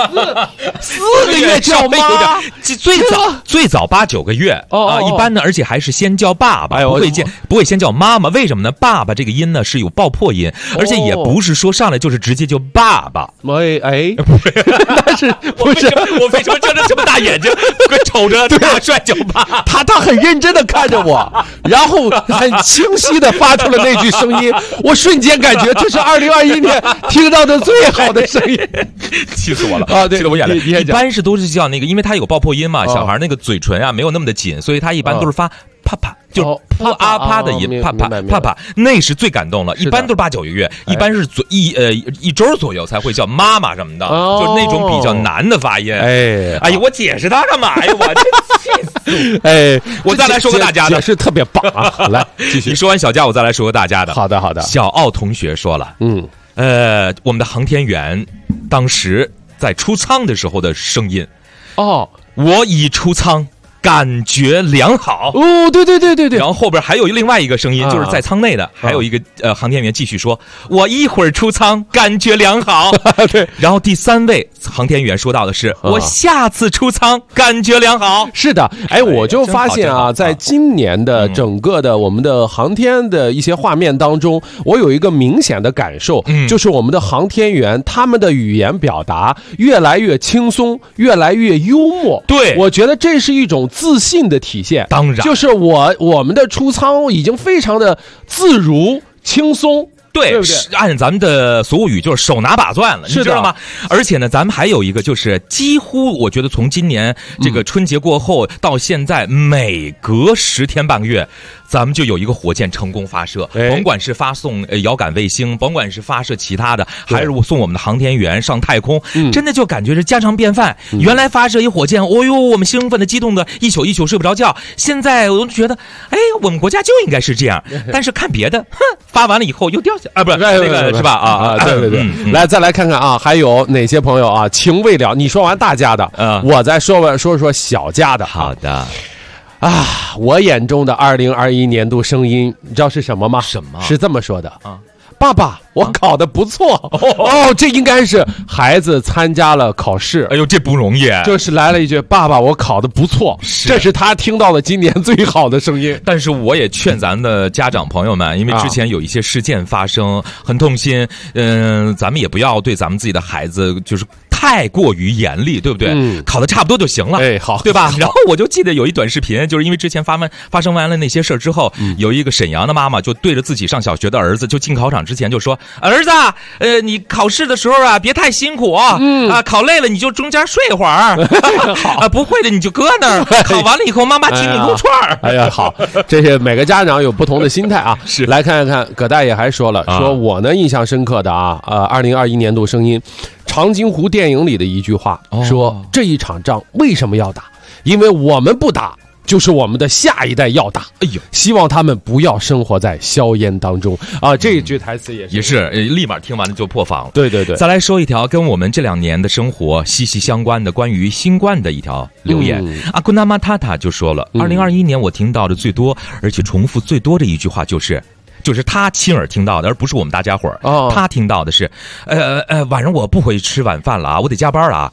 4个月叫妈， 最早8、9个月啊，一般呢，而且还是先叫爸爸，不会先叫妈妈。为什么呢？爸爸这个音呢是有爆破音，而且也不是说上来就是直接就爸爸。 哎，但是不是我为什么睁着这么大眼睛，瞅着大帅叫爸？ 他很认真的看着我，然后很清晰的发出了那句声音，我瞬间感觉这是2021年听到的最好的声音， 气死我了啊！对， 气得我眼泪。一般都是叫那个，因为他有爆破音嘛，小孩那个嘴唇啊没有那么的紧，所以他一般都是发啪啪，就噗啊啪的音，啪啪啪啪，那是最感动了。一般都是8、9个月，一般是一周左右才会叫妈妈什么的，就是那种比较难的发音。哎呀，我解释他干嘛呀？我这气死！ 哎， 我再来说个大家的， 解释特别棒啊！来，继续。 你说完小家，我再来说个大家的。 好的。 小奥同学说了，我们的航天员当时在出舱的时候的声音，我已出舱，感觉良好。 哦，对。 然后后边还有另外一个声音，就是在舱内的，还有一个航天员继续说，我一会儿出舱，感觉良好。 对。 然后第3位航天员说到的是，我下次出舱，感觉良好。 是的，我就发现啊，在今年的整个的我们的航天的一些画面当中，我有一个明显的感受，就是我们的航天员他们的语言表达越来越轻松，越来越幽默。 对， 我觉得这是一种自信的体现。 当然， 就是我们的出舱已经非常的自如轻松。对不对？ 按咱们的俗语就是手拿把攥了，你知道吗？而且呢，咱们还有一个就是几乎我觉得从今年这个春节过后到现在，每隔10天半个月，咱们就有一个火箭成功发射，甭管是发送遥感卫星，甭管是发射其他的，还是送我们的航天员上太空，真的就感觉是家常便饭。原来发射一火箭，哦呦，我们兴奋的激动的一宿睡不着觉。现在我就觉得，我们国家就应该是这样。但是看别的，发完了以后又掉下啊，不是那个是吧？ 对。来，再来看看啊，还有哪些朋友啊？情未了，你说完大家的，我再说小家的。 好的。 我眼中的2021年度声音，你知道是什么吗？ 什么？ 是这么说的啊。爸爸，我考得不错这应该是孩子参加了考试。 哎呦，这不容易。 就是来了一句，爸爸，我考得不错，这是他听到的今年最好的声音。 但是我也劝咱的家长朋友们，因为之前有一些事件发生，很痛心。咱们也不要对咱们自己的孩子就是太过于严厉，对不对？考得差不多就行了。 好， 对吧？然后我就记得有一短视频，就是因为之前发生完了那些事儿之后，有一个沈阳的妈妈就对着自己上小学的儿子，就进考场之前就说：“儿子，你考试的时候啊，别太辛苦考累了你就中间睡一会儿，不会的你就搁那儿，考完了以后妈妈请你撸串儿。” 哎呀，好，这是每个家长有不同的心态啊。是，来看一看，葛大爷还说了，说我呢印象深刻的2021年度声音。长津湖电影里的一句话说，这一场仗为什么要打？因为我们不打，就是我们的下一代要打。哎呦，希望他们不要生活在硝烟当中啊！这一句台词也是立马听完了就破防了。 对。 再来说一条跟我们这2年的生活息息相关的关于新冠的一条留言。阿库纳玛塔塔就说了，2021年我听到的最多而且重复最多的一句话就是他亲耳听到的，而不是我们大家伙儿。他听到的是，晚上我不回去吃晚饭了啊，我得加班了啊。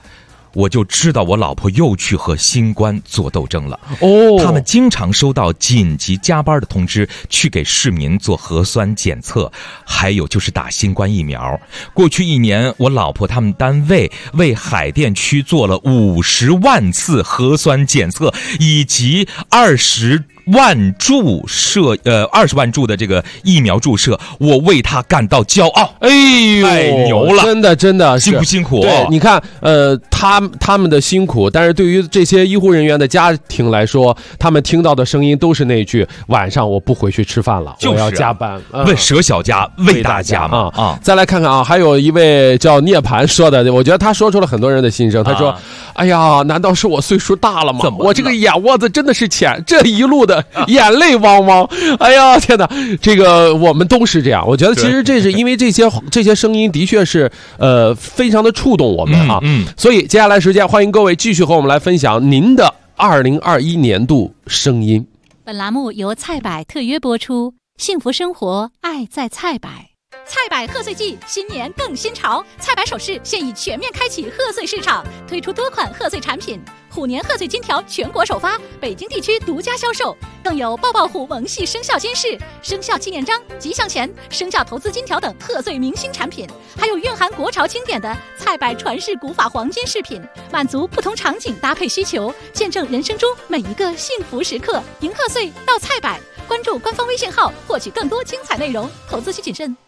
我就知道我老婆又去和新冠做斗争了。他们经常收到紧急加班的通知，去给市民做核酸检测，还有就是打新冠疫苗。过去1年，我老婆他们单位为海淀区做了50万次核酸检测，以及20万注的这个疫苗注射，我为他感到骄傲。 哎呦， 太牛了！ 真的辛不辛苦？ 对，你看，他们的辛苦，但是对于这些医护人员的家庭来说，他们听到的声音都是那句：晚上我不回去吃饭了，我要加班。 为舍小家为大家嘛啊！ 再来看看啊，还有一位叫涅槃说的，我觉得他说出了很多人的心声。他说：哎呀，难道是我岁数大了吗？我这个眼窝子真的是浅，这一路的眼泪汪汪。哎呀，天哪，这个我们都是这样。我觉得其实这是因为这些声音的确是非常的触动我们啊。所以接下来时间，欢迎各位继续和我们来分享您的2021年度声音。 本栏目由菜百特约播出，幸福生活，爱在菜百。菜百贺岁季，新年更新潮。菜百首饰现已全面开启贺岁市场，推出多款贺岁产品。虎年贺岁金条全国首发，北京地区独家销售，更有抱抱虎萌系生肖金饰、生肖纪念章、吉祥钱、生肖投资金条等贺岁明星产品，还有蕴含国潮经典的菜百传世古法黄金饰品，满足不同场景搭配需求，见证人生中每一个幸福时刻。迎贺岁到菜百，关注官方微信号获取更多精彩内容，投资需谨慎。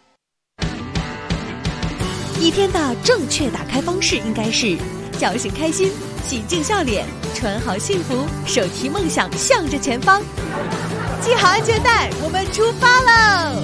一天的正确打开方式应该是叫声开心，喜静笑脸，穿好幸福，手提梦想向着前方，系好安全带，我们出发喽！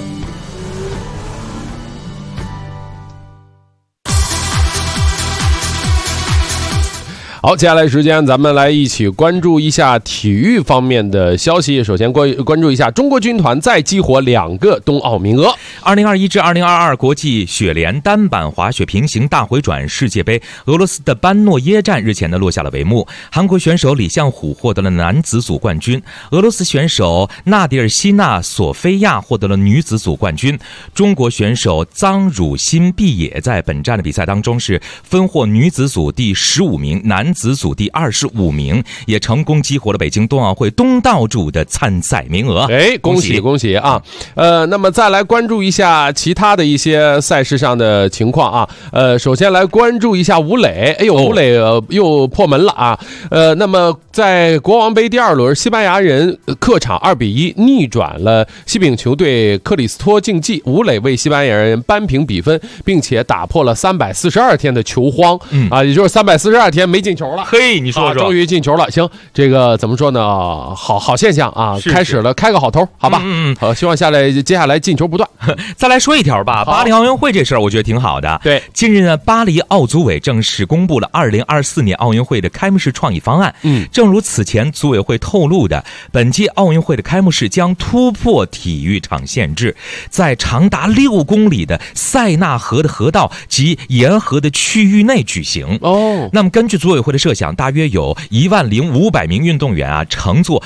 好，接下来时间咱们来一起关注一下体育方面的消息。首先关注一下中国军团再激活2个冬奥名额。 2021至2022国际雪联单板滑雪平行大回转世界杯，俄罗斯的班诺耶站日前落下了帷幕。韩国选手李相虎获得了男子组冠军，俄罗斯选手纳迪尔希娜索菲亚获得了女子组冠军。中国选手臧汝欣毕野在本站的比赛当中是分获女子组第15名，男子组第25名，也成功激活了北京冬奥会东道主的参赛名额。 恭喜啊！那么再来关注一下其他的一些赛事上的情况啊。首先来关注一下吴磊，吴磊又破门了啊。那么在国王杯第2轮，西班牙人客场2-1逆转了西丙球队克里斯托竞技，吴磊为西班牙人扳平比分，并且打破了342天的球荒也就是342天没进球了。 嘿，你说终于进球了。行，这个怎么说呢？好现象啊，开始了，开个好头，好吧？好，希望接下来进球不断。 再来说一条吧，巴黎奥运会这事儿我觉得挺好的。 对， 近日呢，巴黎奥组委正式公布了2024年奥运会的开幕式创意方案。正如此前组委会透露的，本届奥运会的开幕式将突破体育场限制，在长达6公里的塞纳河的河道及沿河的区域内举行。那么根据组委会的设想，大约有10500名运动员乘坐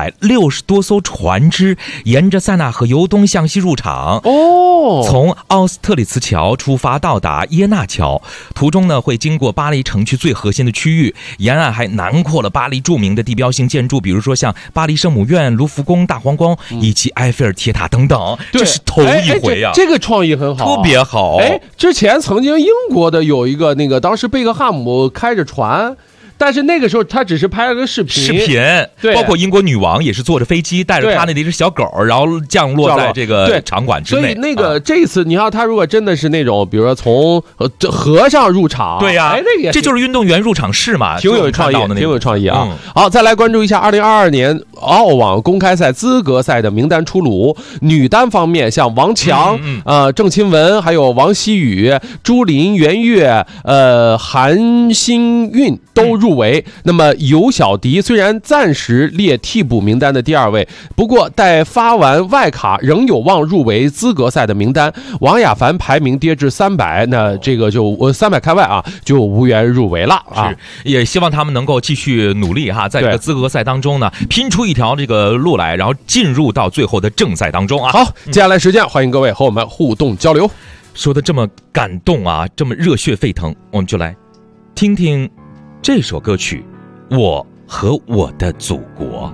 160多艘船只，沿着塞纳河由东向西入场。从奥斯特里茨桥出发，到达耶纳桥，途中呢会经过巴黎城区最核心的区域，沿岸还囊括了巴黎著名的地标性建筑，比如说像巴黎圣母院、卢浮宫、大皇宫以及埃菲尔铁塔等等。这是头一回啊！ 这个创意很好， 特别好。 之前曾经英国的有一个当时贝克汉姆开着船。但是那个时候他只是拍了个视频， 对，包括英国女王也是坐着飞机带着他那只小狗，然后降落在这个场馆之内。 所以这一次你要他如果真的是那种，比如说从河上入场， 对呀，这就是运动员入场式嘛， 挺有创意啊！好，再来关注一下2022年澳网公开赛资格赛的名单出炉。女单方面，像王强、郑钦文，还有王希雨、朱琳、袁岳、韩新韵都入围。那么尤小迪虽然暂时列替补名单的第2位，不过待发完外卡仍有望入围资格赛的名单。王雅凡排名跌至300，那这个就300开外啊，就无缘入围了啊。 也希望他们能够继续努力哈，在这个资格赛当中呢，拼出一条这个路来，然后进入到最后的正赛当中啊。 好，接下来时间欢迎各位和我们互动交流。 说的这么感动啊，这么热血沸腾，我们就来听听这首歌曲《我和我的祖国》。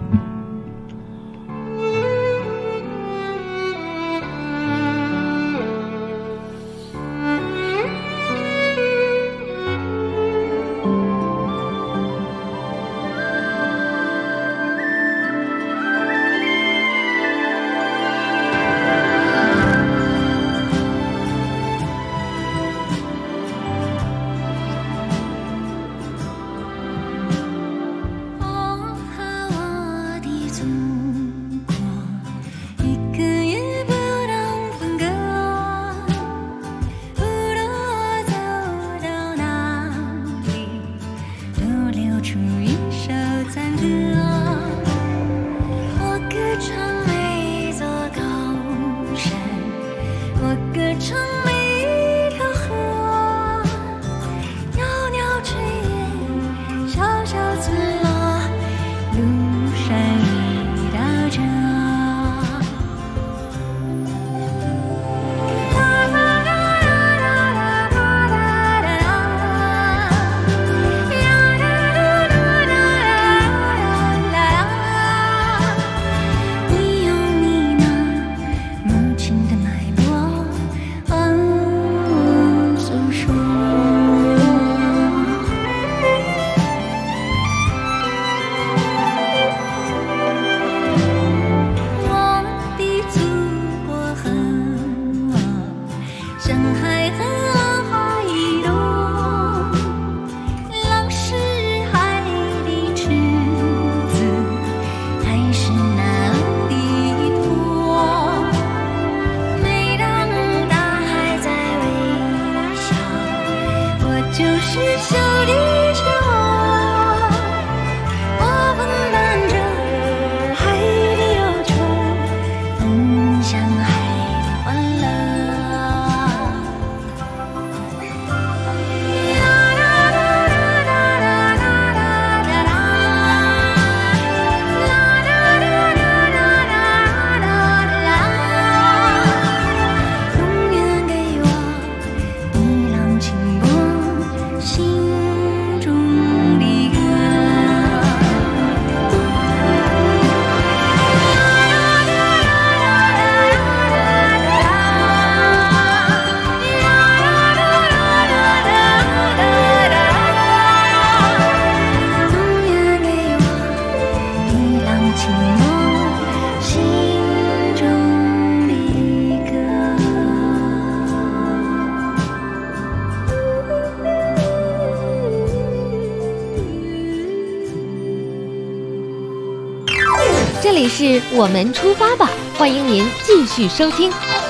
这里是我们出发吧，欢迎您继续收听。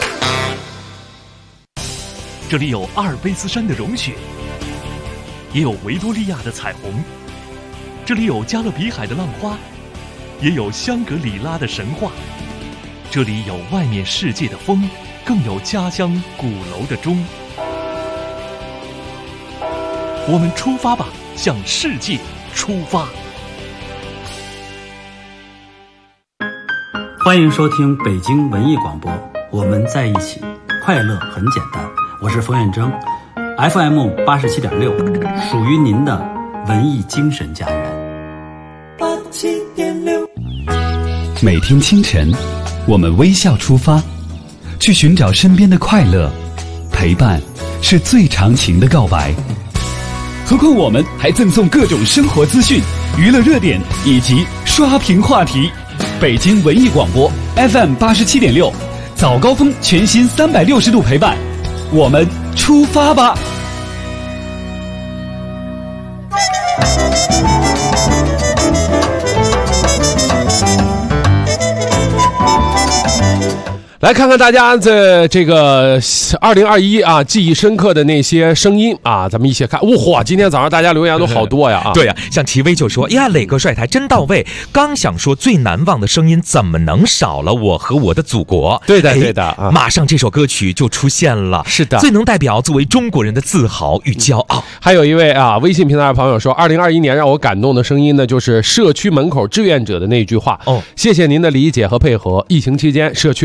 这里有阿尔卑斯山的融雪，也有维多利亚的彩虹，这里有加勒比海的浪花，也有香格里拉的神话。这里有外面世界的风，更有家乡鼓楼的钟。我们出发吧，向世界出发。 欢迎收听北京文艺广播，我们在一起，快乐很简单。我是冯远征 ，FM 87.6，属于您的文艺精神家园。 87.6。每天清晨，我们微笑出发，去寻找身边的快乐，陪伴是最长情的告白。何况我们还赠送各种生活资讯、娱乐热点以及刷屏话题。北京文艺广播 FM 87.6，早高峰全新360度陪伴，我们出发吧！ 来看看大家的这个2021啊，记忆深刻的那些声音啊，咱们一起看。嚯，今天早上大家留言都好多呀！ 对呀，像齐薇就说：“呀，磊哥帅台真到位。刚想说最难忘的声音，怎么能少了我和我的祖国？” 对的，对的啊！ 马上这首歌曲就出现了， 是的， 最能代表作为中国人的自豪与骄傲。 还有一位啊，微信平台的朋友说，2021年让我感动的声音呢，就是社区门口志愿者的那句话。哦，谢谢您的理解和配合。疫情期间，社区很多志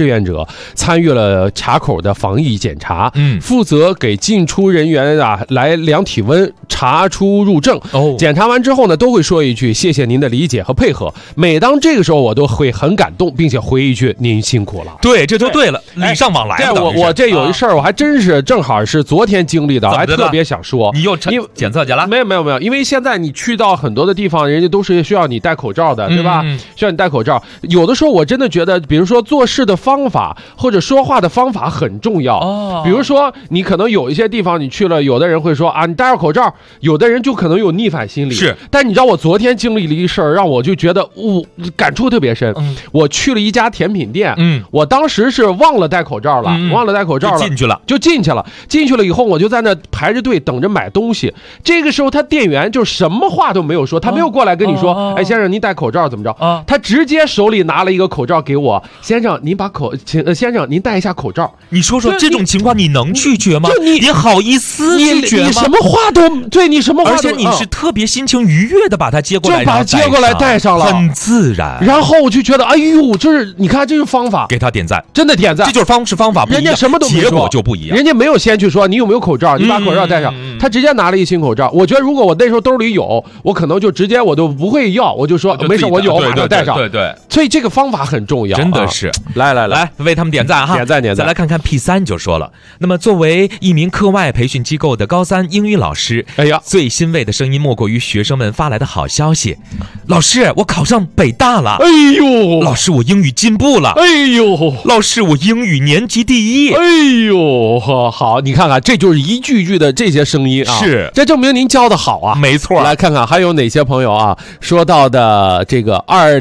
志愿者参与了卡口的防疫检查，负责给进出人员来量体温、查出入证。检查完之后呢，都会说一句谢谢您的理解和配合。每当这个时候，我都会很感动，并且回一句您辛苦了。 对，这就对了，礼尚往来。 我这有一事儿，我还真是正好是昨天经历的，还特别想说。 你又检测去了？ 没有，因为现在你去到很多的地方，人家都是需要你戴口罩的，对吧？需要你戴口罩。有的时候我真的觉得，比如说做事的方法或者说话的方法很重要。比如说你可能有一些地方你去了，有的人会说啊，你戴上口罩，有的人就可能有逆反心理。 是， 但你知道我昨天经历了一事儿，让我就觉得感触特别深。我去了一家甜品店，我当时是忘了戴口罩了，就进去了以后，我就在那排着队等着买东西。这个时候他店员就什么话都没有说，他没有过来跟你说哎，先生您戴口罩怎么着，他直接手里拿了一个口罩给我，先生您先生您戴一下口罩。 你说说这种情况你能拒绝吗？你好意思拒绝吗？ 你什么话都对，你什么话都， 而且你是特别心情愉悦的把它接过来， 就把它接过来戴上了， 很自然。 然后我就觉得哎呦，就是你看这个方法， 给他点赞， 真的点赞。 这就是方法不一样， 人家什么都没说， 结果就不一样。 人家没有先去说你有没有口罩，你把口罩戴上，他直接拿了一新口罩。我觉得如果我那时候兜里有，我可能就直接我都不会要，我就说没事，我有，马上戴上。 对， 所以这个方法很重要， 真的是。来，为他们点赞哈， 点赞。 再来看看 P3 就说了，那么作为一名课外培训机构的高3英语老师， 哎呀， 最欣慰的声音莫过于学生们发来的好消息。老师，我考上北大了。 哎呦， 老师，我英语进步了。 哎呦， 老师，我英语年级第1。 哎呦，好，你看看，这就是一句句的这些声音啊， 是， 这证明您教的好啊， 没错。 来看看还有哪些朋友啊说到的这个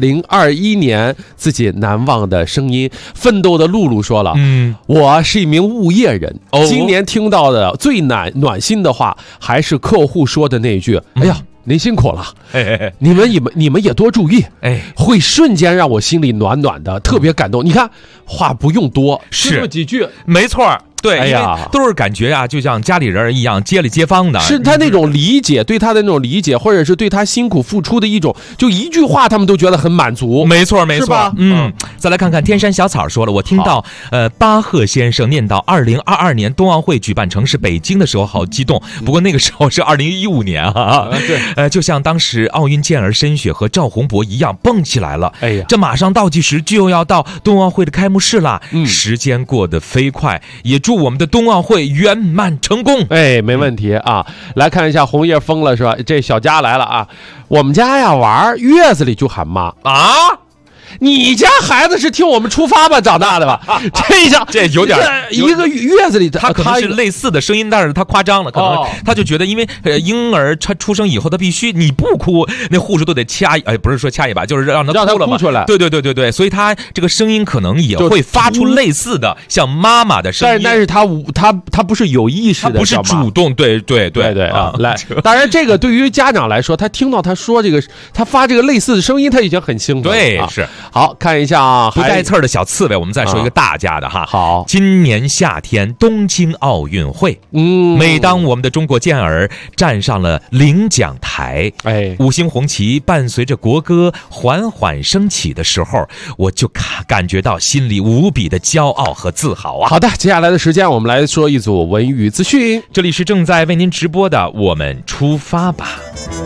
2021年自己难忘的声音。奋斗的露露说了，我是一名物业人，今年听到的最暖心的话还是客户说的那句，哎呀，您辛苦了，你们也多注意，会瞬间让我心里暖暖的，特别感动。你看话不用多，是这么几句， 没错。对， 哎呀， 都是感觉啊，就像家里人一样，街里街坊的， 是他那种理解，对他的那种理解，或者是对他辛苦付出的一种，就一句话他们都觉得很满足。 没错， 是吧？ 再来看看天山小草说了，我听到巴赫先生念到2022年冬奥会举办城市北京的时候，好激动。不过那个时候是2015年啊， 对， 就像当时奥运健儿申雪和赵宏博一样蹦起来了。 哎呀， 这马上倒计时就要到冬奥会的开幕式了，时间过得飞快，也祝我们的冬奥会圆满成功。 没问题啊。来看一下红叶疯了是吧？这小佳来了啊，我们家呀玩月子里就喊妈啊。你家孩子是听我们出发吧长大的吧？ 这有点一个月子里他可能是类似的声音，但是他夸张了，可能他就觉得，因为婴儿他出生以后他必须你不哭，那护士都得掐，不是说掐一把，就是让他哭了嘛， 哭出来。 对，所以他这个声音可能也会发出类似的像妈妈的声音， 但是他不是有意识的， 他不是主动，对啊。来，当然这个对于家长来说，他听到他说这个，他发这个类似的声音，他已经很兴奋了。 对，是。 好，看一下啊， 不带刺儿的小刺猬，我们再说一个大家的哈。 好， 今年夏天东京奥运会，每当我们的中国健儿站上了领奖台，五星红旗伴随着国歌缓缓升起的时候，我就感觉到心里无比的骄傲和自豪啊。 好的，接下来的时间我们来说一组文娱资讯， 这里是正在为您直播的，我们出发吧。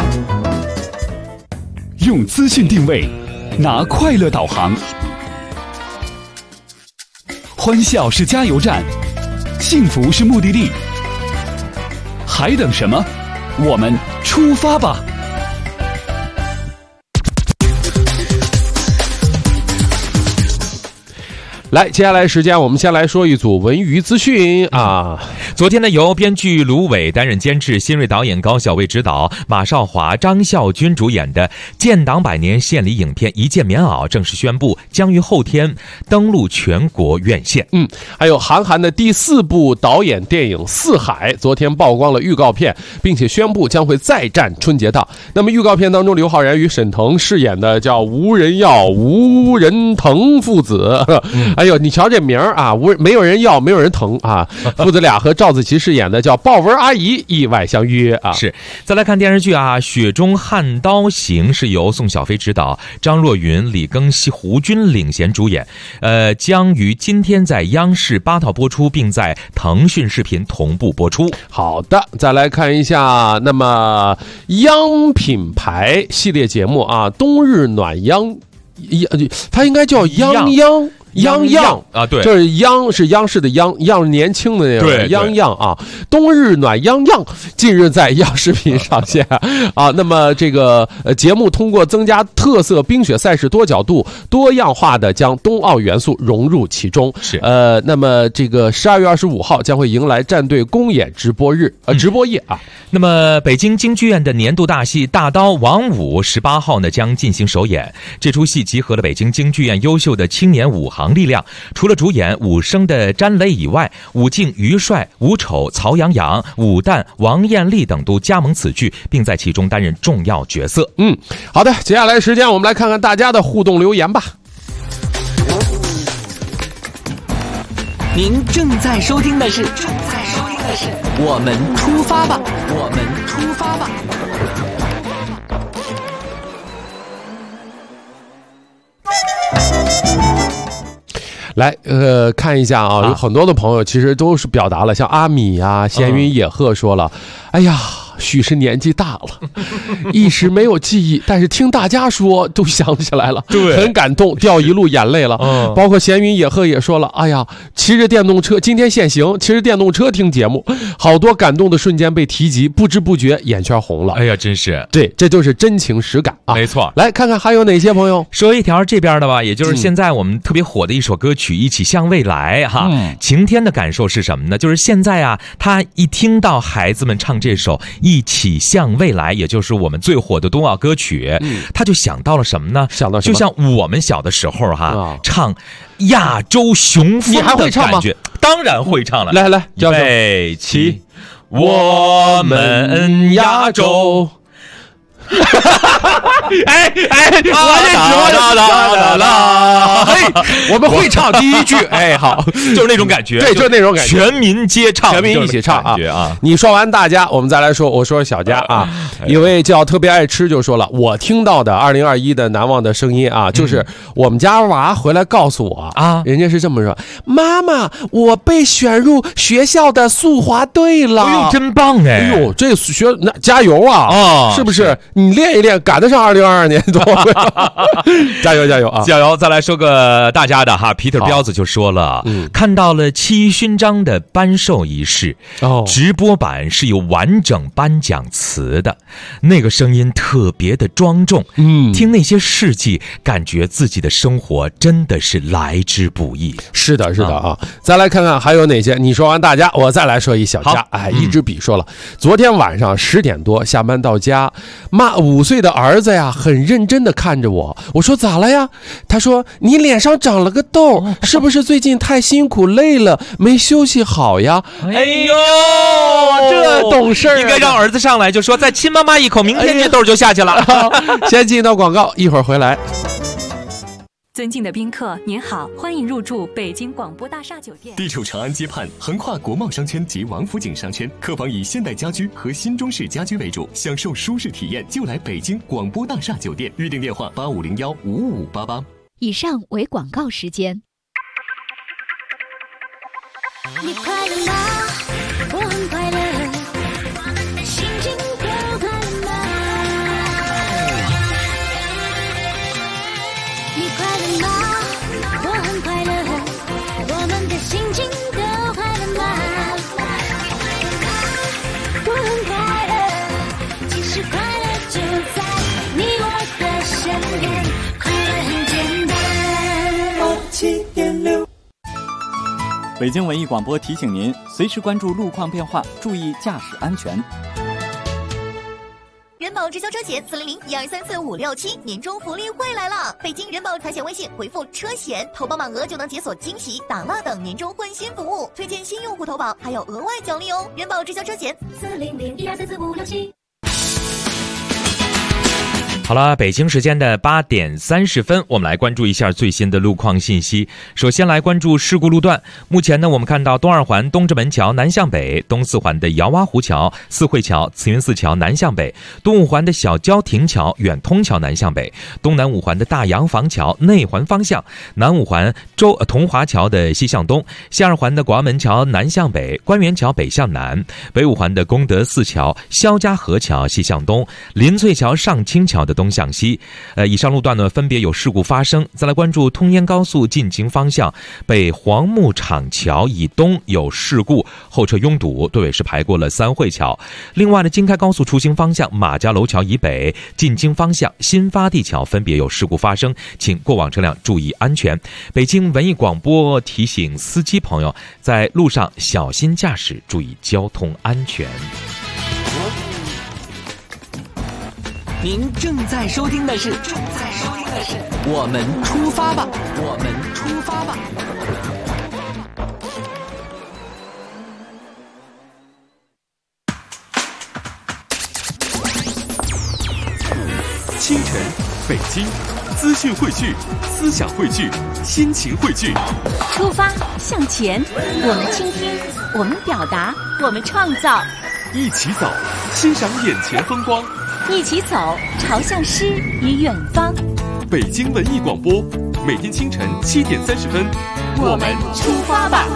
用资讯定位，拿快乐导航，欢笑是加油站，幸福是目的地，还等什么？我们出发吧！ 来，接下来时间我们先来说一组文娱资讯啊。 昨天呢，由编剧卢伟担任监制，新锐导演高晓薇执导，马少华、张孝军主演的建党100年献礼影片《一件棉袄》正式宣布将于后天登陆全国院线。 还有韩寒的第4部导演电影《四海》昨天曝光了预告片，并且宣布将会再战春节档。那么预告片当中，刘昊然与沈腾饰演的叫吴仁耀、吴仁腾父子。 哎呦，你瞧这名儿啊，没有人要，没有人疼啊。父子俩和赵子琪饰演的叫豹纹阿姨意外相约啊。 是，再来看电视剧啊，《雪中悍刀行》是由宋小飞执导，张若昀、李庚希、胡军领衔主演，将于今天在央视8套播出，并在腾讯视频同步播出。 好的，再来看一下，那么央品牌系列节目啊，冬日暖央，它应该叫央啊，对， 就是央是央视的央年轻的那个央啊，冬日暖央近日在央视频上线啊。那么这个节目通过增加特色冰雪赛事，多角度多样化的将冬奥元素融入其中。 是那么这个12月25号将会迎来战队公演直播夜啊。 那么北京京剧院的年度大戏《大刀王五》18号呢将进行首演。这出戏集合了北京京剧院优秀的青年武行力量，除了主演武生的詹雷以外，武敬、于帅、武丑、曹阳阳、武旦、王艳丽等都加盟此剧，并在其中担任重要角色。 好的，接下来时间我们来看看大家的互动留言吧。 您正在收听的是我们出发吧，我们出发吧。 来，看一下啊，有很多的朋友其实都是表达了，像阿米啊、闲云野鹤说了，哎呀，许是年纪大了，一时没有记忆，但是听大家说都想起来了， 对， 很感动，掉一路眼泪了。包括闲云野鹤也说了，哎呀，骑着电动车，今天限行，骑着电动车听节目，好多感动的瞬间被提及，不知不觉眼圈红了。 哎呀，真是， 对，这就是真情实感啊。 没错， 来看看还有哪些朋友说一条这边的吧，也就是现在我们特别火的一首歌曲《一起向未来》哈。晴天的感受是什么呢？就是现在啊，他一听到孩子们唱这首《一起向未来》，也就是我们最火的冬奥歌曲，他就想到了什么呢？ 想到什么？ 就像我们小的时候唱亚洲雄风的感觉。 你还会唱吗？ 当然会唱了。 来， 预备起，我们亚洲。 哎，我这我们会唱第一句，哎，好， 就是那种感觉， 对，就是那种感觉， 全民皆唱， 全民一起唱啊！ 你说完大家，我们再来说，我说小家啊，一位叫特别爱吃就说了，我听到的2021的难忘的声音啊，就是我们家娃回来告诉我啊，人家是这么说，妈妈，我被选入学校的速滑队了， 哎呦，真棒哎！ 哎呦，这那加油啊！是不是？你练一练，赶得上2022年多？加油啊！ 加油！再来说个大家的哈，皮特彪子就说了，看到了7一勋章的颁授仪式，直播版是有完整颁奖词的，那个声音特别的庄重，听那些事迹，感觉自己的生活真的是来之不易。 是的啊！再来看看还有哪些？你说完大家，我再来说一小家。哎，一支笔说了，昨天晚上10点多下班到家，5岁的儿子呀，很认真的看着我。我说咋了呀？他说你脸上长了个痘，是不是最近太辛苦累了，没休息好呀？ 哎呦， 这懂事应该让儿子上来就说再亲妈妈一口，明天这痘就下去了。 先进到广告，一会儿回来。 尊敬的宾客，您好，欢迎入住北京广播大厦酒店。 地处长安街畔，横跨国贸商圈及王府井商圈，客房以现代家居和新中式家居为主，享受舒适体验就来北京广播大厦酒店。预订电话8501-55588。 以上为广告时间。 你快乐吗？我很快乐，心情都快乐吗？你快乐吗？我很快乐，我们的心情都快乐吗？我很快乐，其实快乐就在你我的身边，快乐很简单。7.6 北京文艺广播提醒您，随时关注路况变化，注意驾驶安全。 人保直销车险400-1234567年终福利会来了！北京人保财险微信回复车险，投保满额就能解锁惊喜、打蜡等年终换新服务，推荐新用户投保还有额外奖励哦！人保直销车险400-1234567。 好了，北京时间的8点30分，我们来关注一下最新的路况信息。首先来关注事故路段。目前呢，我们看到东二环东直门桥南向北，东四环的姚洼湖桥、四惠桥、慈云寺桥南向北，东五环的小郊亭桥、远通桥南向北，东南五环的大洋房桥内环方向，南五环同华桥的西向东，西二环的广安门桥南向北，官园桥北向南，北五环的功德寺桥、肖家河桥西向东，林翠桥上清桥的东向西。以上路段呢分别有事故发生。再来关注通燕高速进京方向北黄木厂桥以东有事故，后车拥堵，队尾是排过了三惠桥。另外呢，京开高速出京方向马家楼桥以北进京方向新发地桥分别有事故发生，请过往车辆注意安全。北京文艺广播提醒司机朋友在路上小心驾驶，注意交通安全。 您正在收听的是我们出发吧，我们出发吧。 清晨，北京，资讯汇聚，思想汇聚，心情汇聚。 出发向前，我们倾听，我们表达，我们创造。 一起走，欣赏眼前风光。 一起走，朝向诗与远方。 北京文艺广播，每天清晨7点30分， 我们出发吧。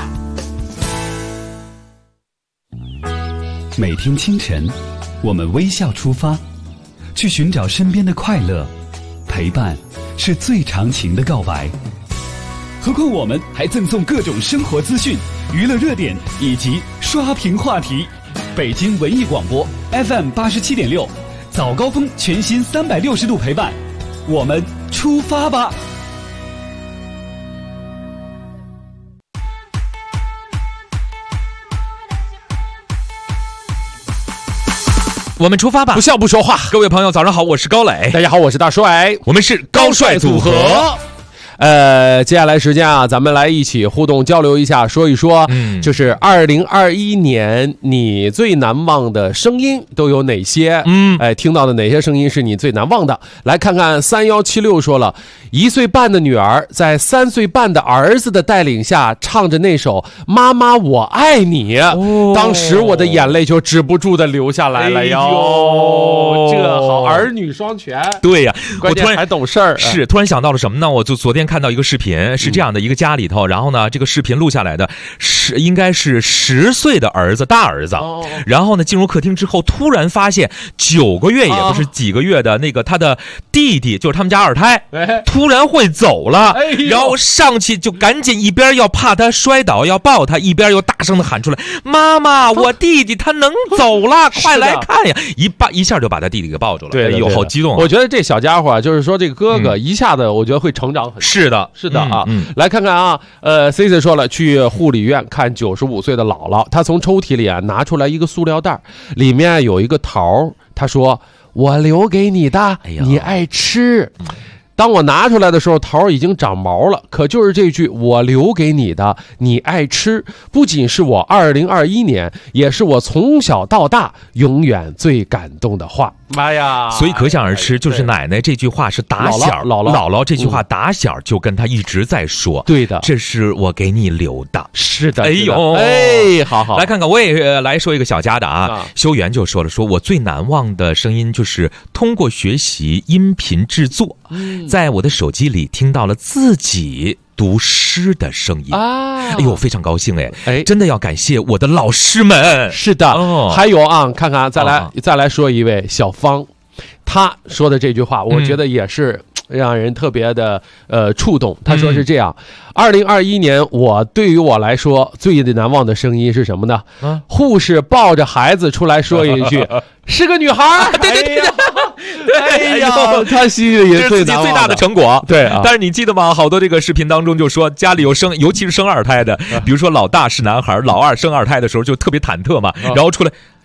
每天清晨，我们微笑出发，去寻找身边的快乐。陪伴是最长情的告白。何况我们还赠送各种生活资讯、娱乐热点以及刷屏话题。北京文艺广播 FM 87.6，早高峰全新360度陪伴，我们出发吧。 我们出发吧， 不笑不说话。 各位朋友早上好，我是高磊。 大家好，我是大帅。 我们是高帅组合。 接下来时间啊，咱们来一起互动交流一下，说一说，就是2021年你最难忘的声音都有哪些？听到的哪些声音是你最难忘的？来看看3176说了，1岁半的女儿在3岁半的儿子的带领下唱着那首《妈妈我爱你》，当时我的眼泪就止不住的流下来了哟。这好，儿女双全。 对呀， 关键还懂事儿。 是，突然想到了什么呢？我就昨天看到一个视频，是这样的一个家里头，然后呢，这个视频录下来的应该是10岁的儿子，大儿子，然后呢进入客厅之后，突然发现9个月也不是几个月的那个他的弟弟，就是他们家二胎，突然会走了，然后上去就赶紧一边要怕他摔倒要抱他，一边又大声的喊出来：“妈妈，我弟弟他能走了，快来看呀！”一下就把他弟弟给抱住了， 对， 好激动。 我觉得这小家伙就是说这个哥哥一下子我觉得会成长很多。是的啊，来看看啊，C 说了，去护理院看95岁的姥姥，他从抽屉里啊拿出来一个塑料袋，里面有一个桃，他说：“我留给你的，你爱吃。”当我拿出来的时候，桃已经长毛了，可就是这句我留给你的你爱吃，不仅是我2021年，也是我从小到大永远最感动的话。妈呀！ 所以可想而知，就是奶奶这句话是打小姥姥这句话打小就跟他一直在说。 对的， 这是我给你留的。 是的， 哎呦， 好， 来看看，我也来说一个小家的啊。修缘就说了，说我最难忘的声音就是通过学习音频制作，在我的手机里听到了自己读诗的声音啊！哎呦，非常高兴哎！真的要感谢我的老师们。 是的，还有啊，看看再来说一位小芳，他说的这句话，我觉得也是让人特别的触动。他说是这样：2021年对于我来说最难忘的声音是什么呢？护士抱着孩子出来说一句：“是个女孩。”对。哎呀，他心里也是自己最大的成果。 对啊， 但是你记得吗？好多这个视频当中就说家里有尤其是生二胎的，比如说老大是男孩，老二生二胎的时候就特别忐忑嘛，然后出来。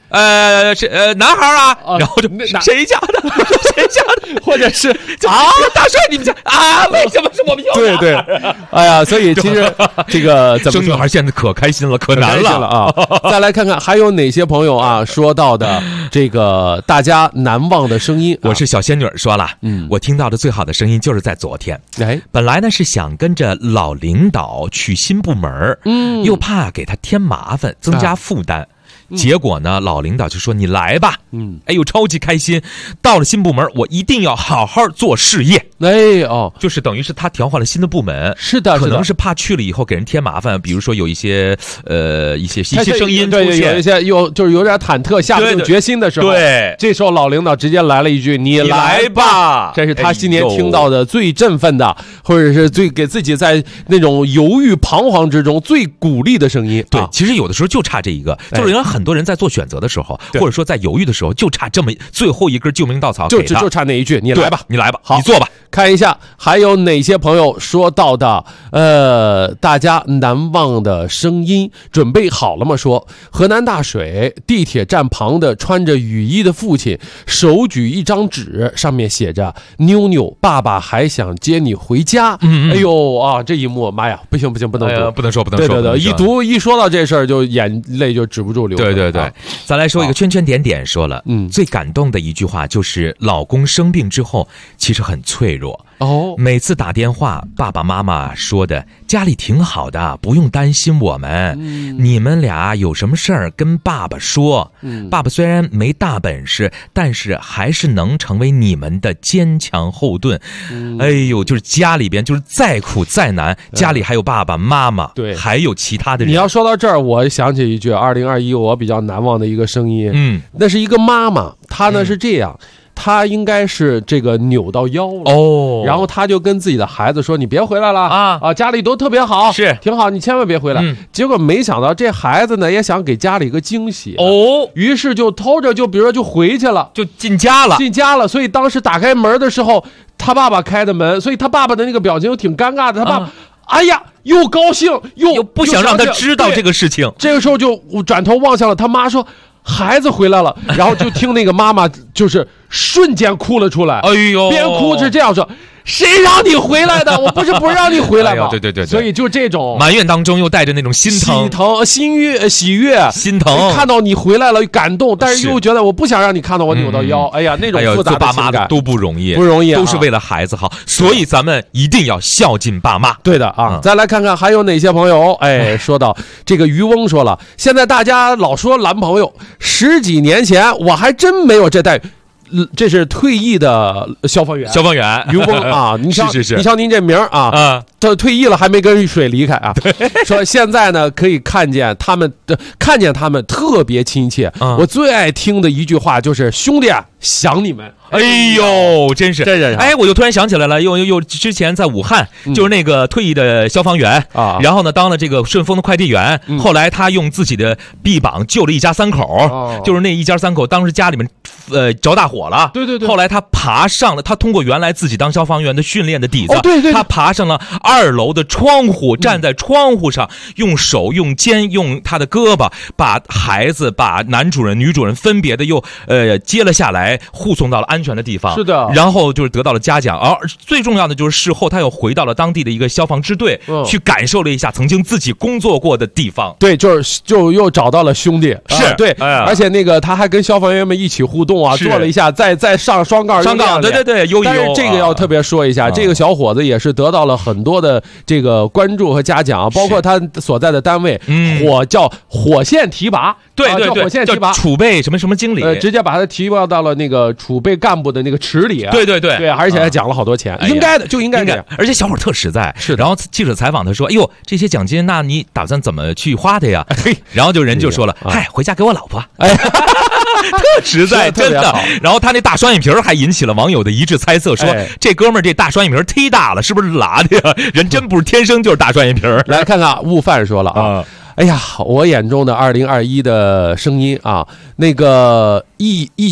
是男孩啊，然后就谁家的，谁家的， 或者是大帅你们家啊，为什么是我们有？ 对，哎呀，所以其实这个怎么说， 生女孩现在可开心了，可难了啊！再来看看还有哪些朋友啊说到的这个大家难忘的声音。 我是小仙女说了，我听到的最好的声音就是在昨天。本来呢是想跟着老领导去新部门，又怕给他添麻烦，增加负担。结果呢，老领导就说你来吧，哎呦，超级开心。到了新部门，我一定要好好做事业。就是等于是他调换了新的部门， 是的， 可能是怕去了以后给人添麻烦，比如说有一些声音出现， 有一些就是有点忐忑，下不定决心的时候， 对， 这时候老领导直接来了一句你来吧，这是他今年听到的最振奋的，或者是最给自己在那种犹豫彷徨之中最鼓励的声音。 对，其实有的时候就差这一个，就是有很多人在做选择的时候，或者说在犹豫的时候，就差这么最后一根救命稻草， 就差那一句你来吧， 你来吧， 好， 你做吧。 看一下还有哪些朋友说到的大家难忘的声音，准备好了吗？说河南大水地铁站旁的穿着雨衣的父亲手举一张纸，上面写着妞妞爸爸还想接你回家。哎呦啊，这一幕妈呀，不行不能读， 不能说对，一说到这事儿就眼泪就止不住流。 对，再来说一个圈圈点点说了，最感动的一句话就是老公生病之后其实很脆弱。每次打电话爸爸妈妈说的家里挺好的，不用担心我们，你们俩有什么事儿跟爸爸说，爸爸虽然没大本事，但是还是能成为你们的坚强后盾。哎呦，就是家里边就是再苦再难，家里还有爸爸妈妈， 对， 还有其他的人。 你要说到这儿，我想起一句2021我比较难忘的一个声音，那是一个妈妈，她呢是这样，他应该是这个扭到腰了然后他就跟自己的孩子说：“你别回来了啊，家里都特别好， 是挺好，你千万别回来。”结果没想到这孩子呢也想给家里一个惊喜于是就偷着比如说就回去了， 就进家了。 所以当时打开门的时候，他爸爸开的门，所以他爸爸的那个表情又挺尴尬的。他爸爸哎呀，又高兴又不想让他知道这个事情。 这个时候就转头望向了他妈说：“孩子回来了。”然后就听那个妈妈就是瞬间哭了出来， 哎呦， 边哭是这样说：“谁让你回来的？我不是不让你回来吗？” 对， 所以就这种埋怨当中又带着那种心疼、 喜悦、 心疼， 看到你回来了感动，但是又觉得我不想让你看到我扭到腰。哎呀，那种复杂的情感， 爸妈都不容易，都是为了孩子好，所以咱们一定要孝敬爸妈。 对的啊，再来看看还有哪些朋友说到这个渔翁说了，现在大家老说男朋友，10几年前我还真没有这待遇。这是退役的消防员渔翁啊，你瞧您这名啊，他退役了还没跟水离开啊。说现在呢可以看见他们特别亲切。我最爱听的一句话就是兄弟啊，想你们。 哎呦，真是我又突然想起来了，又之前在武汉，就是那个退役的消防员啊，然后呢当了这个顺丰的快递员，后来他用自己的臂膀救了一家3口，就是那一家3口当时家里面着大火了， 对， 后来他爬上了，他通过原来自己当消防员的训练的底子， 对， 他爬上了2楼的窗户，站在窗户上，用手用肩用他的胳膊把孩子把男主人女主人分别的又接了下来，护送到了安全的地方。 是的， 然后就是得到了嘉奖，而最重要的就是事后他又回到了当地的一个消防支队，去感受了一下曾经自己工作过的地方。 对，就又找到了兄弟， 是对，而且那个他还跟消防员们一起互动啊，做了一下，再上双杠， 对， 但是这个要特别说一下，这个小伙子也是得到了很多的这个关注和嘉奖，包括他所在的单位叫火线提拔， 对， 火线提拔， 储备什么经理， 直接把他提拔到了那个储备干部的那个池里， 对， 而且还奖了好多钱，应该的，就应该这样。 而且小伙特实在， 是。 然后记者采访他说：“哎呦，这些奖金，那你打算怎么去花的呀？”然后人就说了：“嗨，回家给我老婆。”特实在，真的。然后他那大双眼皮还引起了网友的一致猜测，说这哥们儿这大双眼皮忒大了，是不是拉的呀？人真不是天生就是大双眼皮。 来看看悟饭说了啊。哎呀，我眼中的2021的声音啊，那个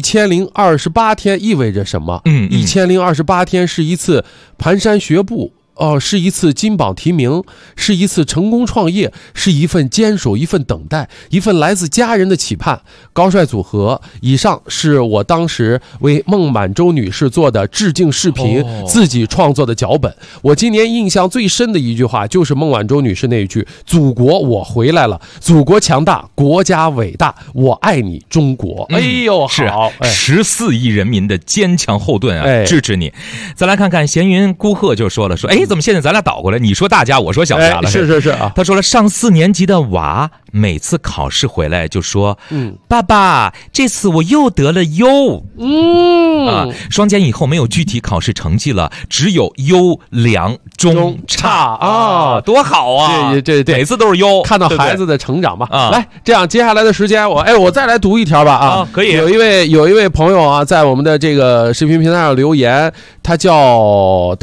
1028天意味着什么？1028天是一次蹒跚学步， 是一次金榜题名，是一次成功创业，是一份坚守，一份等待，一份来自家人的期盼。高帅组合，以上是我当时为孟满洲女士做的致敬视频，自己创作的脚本。我今年印象最深的一句话就是孟晚舟女士那一句：祖国我回来了，祖国强大，国家伟大，我爱你中国。哎呦，好 ，14亿人民的坚强后盾啊，支持你。再来看看闲云孤鹤就说了，怎么现在咱俩倒过来，你说大家我说小家了。 是啊， 他说了，上4年级的娃每次考试回来就说，爸爸这次我又得了优。双减以后没有具体考试成绩了，只有优良中差啊，多好啊！ 对， 每次都是优， 看到孩子的成长嘛。来，这样接下来的时间我再来读一条吧啊， 可以。 有一位朋友啊，在我们的这个视频平台上留言，他叫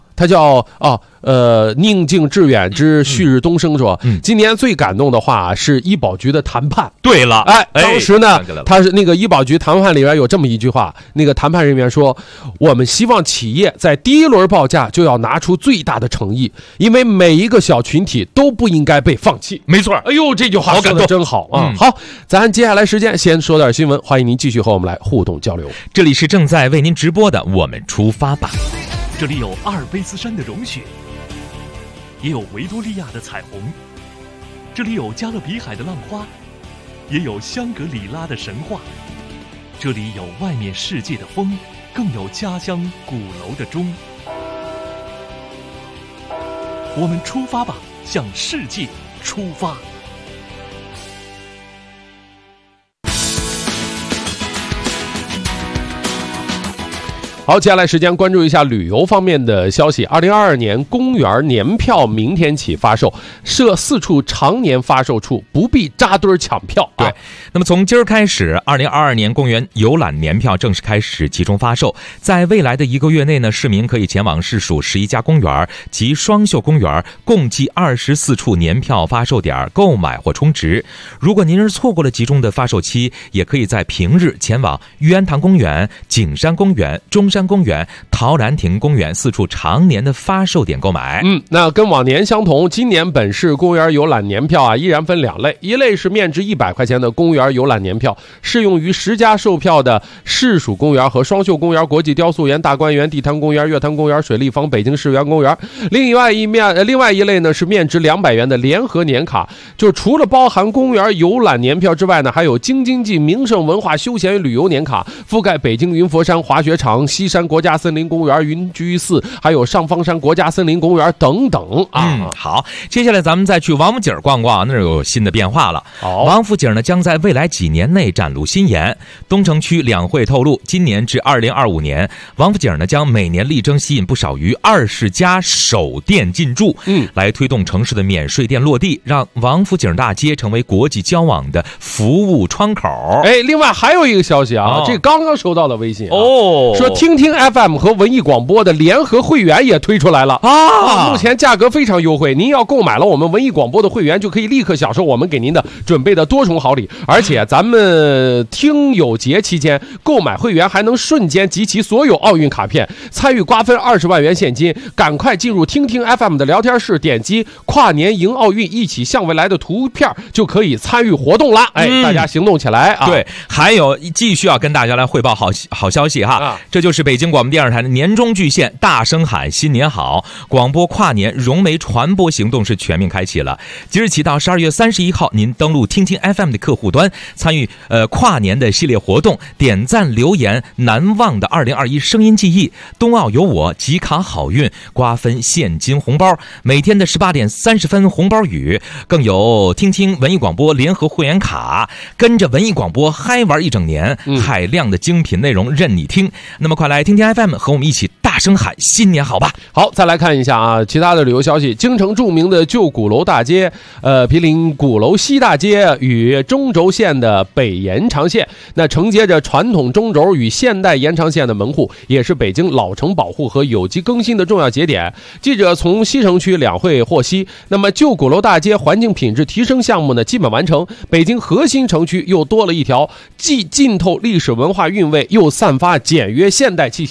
宁静致远之旭日东升说，今年最感动的话是医保局的谈判。 对了， 当时呢，他是那个医保局谈判里边有这么一句话，那个谈判人员说，我们希望企业在第一轮报价就要拿出最大的诚意，因为每一个小群体都不应该被放弃。 没错， 哎呦，这句话说的真好啊！好，咱接下来时间先说点新闻，欢迎您继续和我们来互动交流。 这里是正在为您直播的我们出发吧。 这里有阿尔卑斯山的融雪，也有维多利亚的彩虹，这里有加勒比海的浪花，也有香格里拉的神话，这里有外面世界的风，更有家乡鼓楼的钟。我们出发吧，向世界出发。 好，接下来时间关注一下旅游方面的消息。2022年公园年票明天起发售，设4处常年发售处，不必扎堆抢票。 对，那么从今儿开始，2022年公园游览年票正式开始集中发售。在未来的1个月内呢，市民可以前往市属11家公园及双秀公园，共计24处年票发售点购买或充值。如果您是错过了集中的发售期，也可以在平日前往玉渊潭公园、景山公园、中山公园、陶然亭公园4处常年的发售点购买。 那跟往年相同，今年本市公园游览年票依然分2类，一类是面值100块钱的公园游览年票，适用于10家售票的市属公园和双秀公园、国际雕塑园、大观园、地坛公园、月坛公园、水立方、北京市园公园。另外一类呢是面值200元的联合年卡，就除了包含公园游览年票之外呢，还有京津冀名胜文化休闲旅游年卡，覆盖北京云佛山滑雪场、西山国家森林公园、云居寺，还有上方山国家森林公园等等啊。 好，接下来咱们再去王府井逛逛，那儿有新的变化了。王府井呢将在未来几年内展露新颜。东城区两会透露，今年至2025年，王府井呢将每年力争吸引不少于20家首店进驻，来推动城市的免税店落地，让王府井大街成为国际交往的服务窗口。 另外还有一个消息这刚刚收到的微信说听听 FM 和文艺广播的联合会员也推出来了目前价格非常优惠，您要购买了我们文艺广播的会员，就可以立刻享受我们给您的准备的多重好礼，而且咱们听友节期间购买会员还能瞬间集齐所有奥运卡片，参与瓜分20万元现金。赶快进入听听 FM 的聊天室，点击跨年迎奥运一起向未来的图片，就可以参与活动啦。大家行动起来啊！ 对，还有继续要跟大家来汇报好消息哈，这就是北京广播电视台的年终巨献，大声喊新年好，广播跨年融媒传播行动是全面开启了。即日起到12月31号，您登录听听 FM 的客户端，参与跨年的系列活动，点赞留言难忘的2021声音记忆，冬奥有我，集卡好运，瓜分现金红包，每天的18点30分红包雨，更有听听文艺广播联合会员卡，跟着文艺广播嗨玩一整年，海量的精品内容任你听。那么快来听听 FM， 和我们一起大声喊新年好吧。 好，再来看一下其他的旅游消息。京城著名的旧鼓楼大街，毗邻鼓楼西大街与中轴线的北延长线，那承接着传统中轴与现代延长线的门户，也是北京老城保护和有机更新的重要节点。记者从西城区两会获悉，那么旧鼓楼大街环境品质提升项目呢基本完成，北京核心城区又多了一条既浸透历史文化韵味又散发简约现代气息的老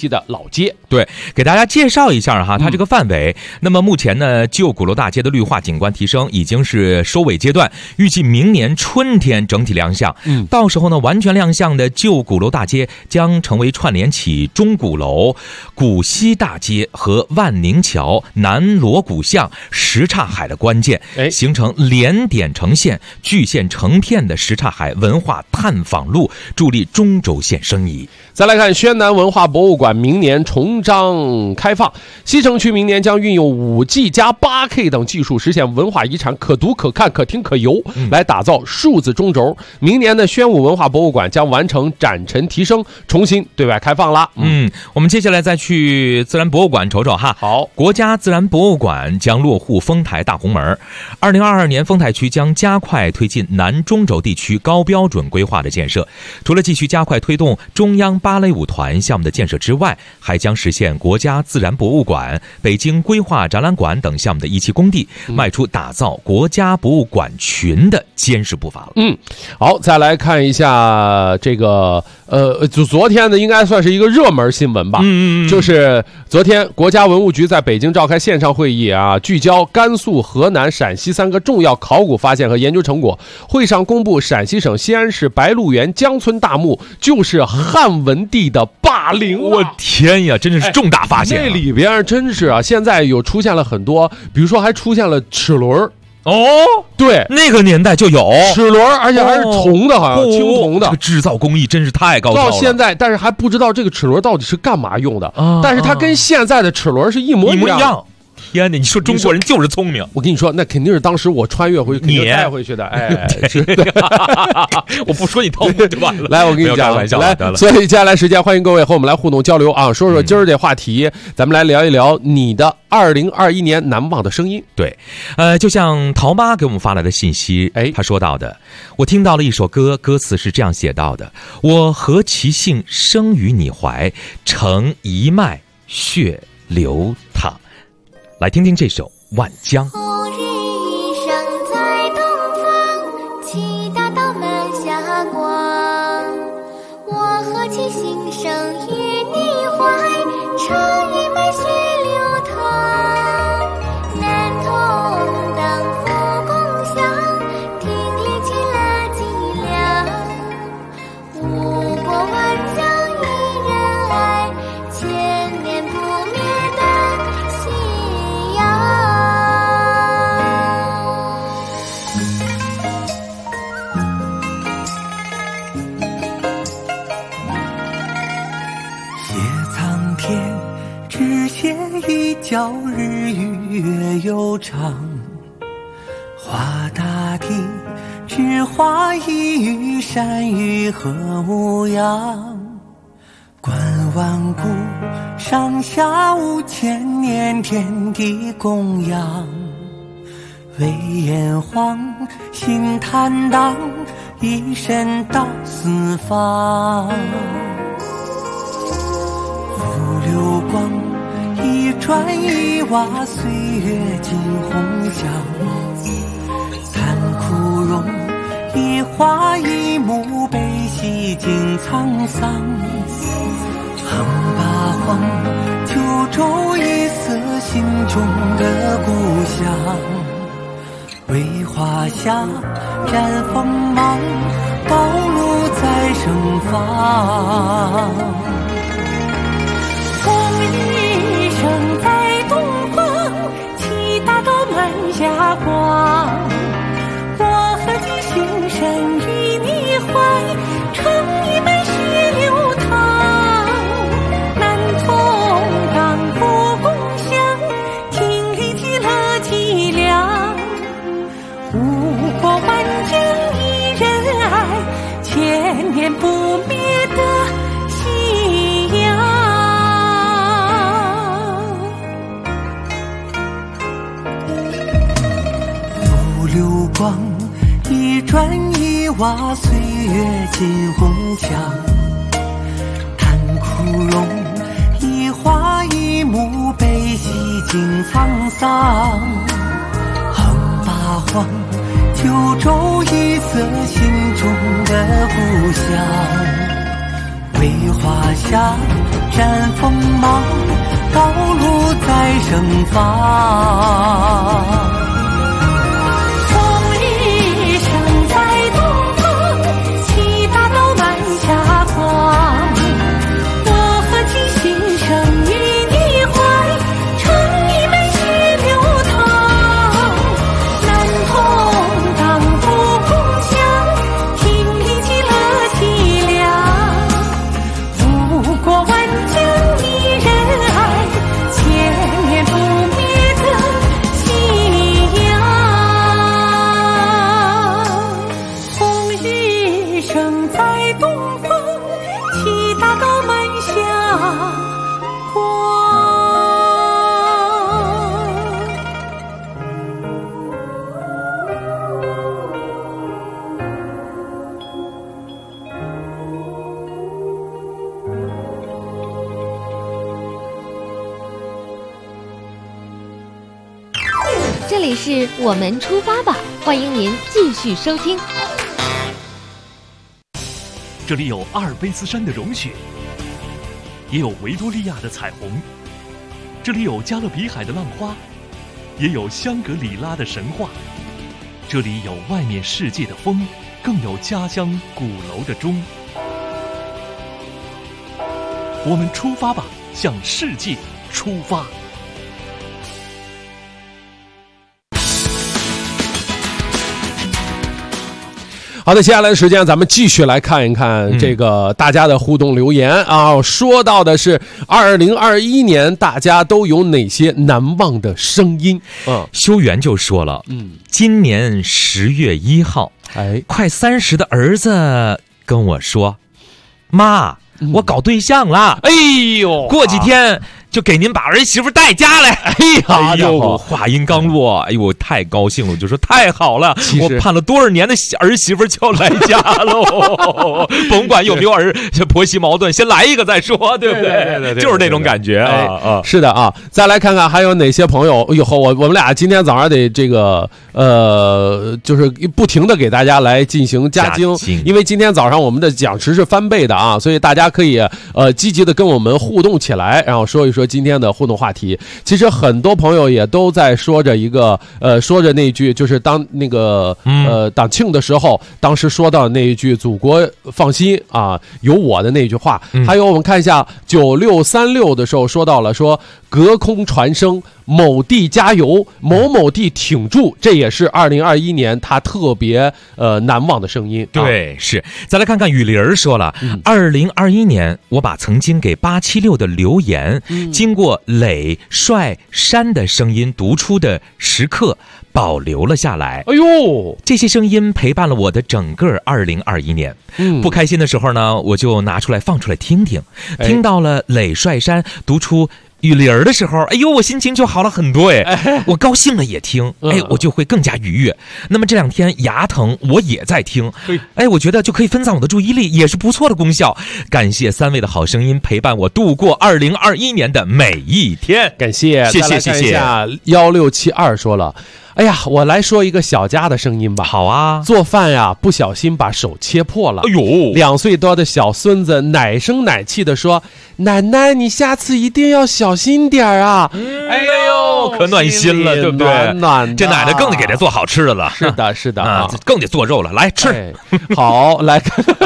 街。 对，给大家介绍一下哈，它这个范围。那么目前呢，旧鼓楼大街的绿化景观提升已经是收尾阶段，预计明年春天整体亮相。到时候呢，完全亮相的旧鼓楼大街将成为串联起中鼓楼、古西大街和万宁桥、南锣鼓巷、什刹海的关键，形成连点成线、巨线成片的什刹海文化探访路，助力中轴线申遗。 再来看宣南文化博物馆明年重张开放，西城区明年将运用 5G 加 8K 等技术，实现文化遗产可读可看可听可游，来打造数字中轴。明年的宣武文化博物馆将完成展陈提升，重新对外开放了。 我们接下来再去自然博物馆瞅瞅哈。 好， 国家自然博物馆将落户丰台大红门。2022年，丰台区将加快推进南中轴地区高标准规划的建设。除了继续加快推动中央芭蕾舞团项目的建设之外，还将实现国家自然博物馆、北京规划展览馆等项目的一期工地，迈出打造国家博物馆群的坚实步伐了。 好，再来看一下这个就昨天呢，应该算是一个热门新闻吧。就是昨天国家文物局在北京召开线上会议啊，聚焦甘肃、河南、陕西3个重要考古发现和研究成果。会上公布陕西省西安市白鹿原江村大墓就是汉文帝的霸陵。 我天呀，真的是重大发现。 那里边真是啊，现在有出现了很多，比如说还出现了齿轮。对， 那个年代就有齿轮，而且还是铜的，好像青铜的。 这个制造工艺真是太高超了。 到现在，但是还不知道这个齿轮到底是干嘛用的。但是它跟现在的齿轮是一模一样。 天哪！你说中国人就是聪明。 我跟你说，那肯定是当时我穿越回去，肯定带回去的。是我不说你偷就完了。 来，我跟你讲， 来， 所以接下来时间，欢迎各位和我们来互动交流啊，说说今儿这话题，咱们来聊一聊你的2021年难忘的声音。 对，就像陶妈给我们发来的信息，他说到的，我听到了一首歌，歌词是这样写到的：我何其幸生于你怀，承一脉血流淌。来听听这首《万江》。 红日一升在东方，七大道满霞光。我何其幸生于你怀，承一脉血流淌。男童当父共享，听力极乐极良。五国万江一人爱，千年不灭的信仰。 只羡一觉日与月悠长，画大地只画一隅山与河无恙。观万古上下5000年，天地供养。为炎黄心坦荡，一身到四方。浮流光一砖一瓦，岁月尽红香。残枯荣一花一木，悲喜尽沧桑。横八荒九州一色，心中的故乡。为华夏绽锋芒，道路在盛放。红日升在东方，七大道满霞光。我何其幸生于你怀，承一脉血流淌。男童当父共享，听力极乐极良。五国万江一人爱，千年不灭的信仰。流光一砖一瓦，岁月尽红墙。叹枯荣一花一木，悲喜尽沧桑。横八荒九州一色，心中的故乡。为桂花下绽锋芒，道路再盛放。风雨声在东方，七大道满霞光。我和其心声与你怀，诚意美血流淌。南同当不共享，听力极乐凄凉。无过万江一人爱，千年不灭的信仰。风雨声在东方，七大道满霞光。 这里是我们出发吧，欢迎您继续收听。 这里有阿尔卑斯山的融雪，也有维多利亚的彩虹；这里有加勒比海的浪花，也有香格里拉的神话；这里有外面世界的风，更有家乡鼓楼的钟。我们出发吧，向世界出发。 好的，接下来的时间咱们继续来看一看这个大家的互动留言啊。说到的是2021年大家都有哪些难忘的声音？ 修缘就说了，今年10月1号，快30的儿子跟我说，妈，我搞对象了， 哎呦， 过几天就给您把儿媳妇带家来。哎呦，话音刚落，哎呦，太高兴了，我就说太好了，我盼了多少年的儿媳妇就要来家喽。甭管有没有婆媳矛盾，先来一个再说，对不对？就是那种感觉啊。 是的啊，再来看看还有哪些朋友。哎呦，我们俩今天早上得这个就是不停的给大家来进行加精，因为今天早上我们的讲池是翻倍的啊，所以大家可以积极的跟我们互动起来，然后说一说今天的互动话题。其实很多朋友也都在说着一个说着那句，就是当那个党庆的时候，当时说到那一句祖国放心啊有我的那句话。还有我们看一下9636的时候说到了，说隔空传声某地加油，某某地挺住，这也是2021年他特别难忘的声音。 对，是。再来看看雨林说了，2021年我把曾经给876的留言，经过磊、帅、山的声音读出的时刻保留了下来。 哎呦， 这些声音陪伴了我的整个2021年。不开心的时候呢，我就拿出来放出来听听。听到了磊、帅、山读出雨林的时候，哎呦，我心情就好了很多。我高兴了也听，我就会更加愉悦。那么这2天牙疼我也在听，我觉得就可以分散我的注意力，也是不错的功效。感谢3位的好声音陪伴我度过2021年的每一天， 感谢， 谢谢。 1672说了，哎呀，我来说一个小家的声音吧。 好啊， 做饭呀，不小心把手切破了。 哎呦 ，2岁多的小孙子奶声奶气的说：“奶奶，你下次一定要小心点啊！” 哎呦，可暖心了，对不对？ 暖这奶奶更得给他做好吃的了。 是的，是的啊， 更得做肉了，来吃。 好，来，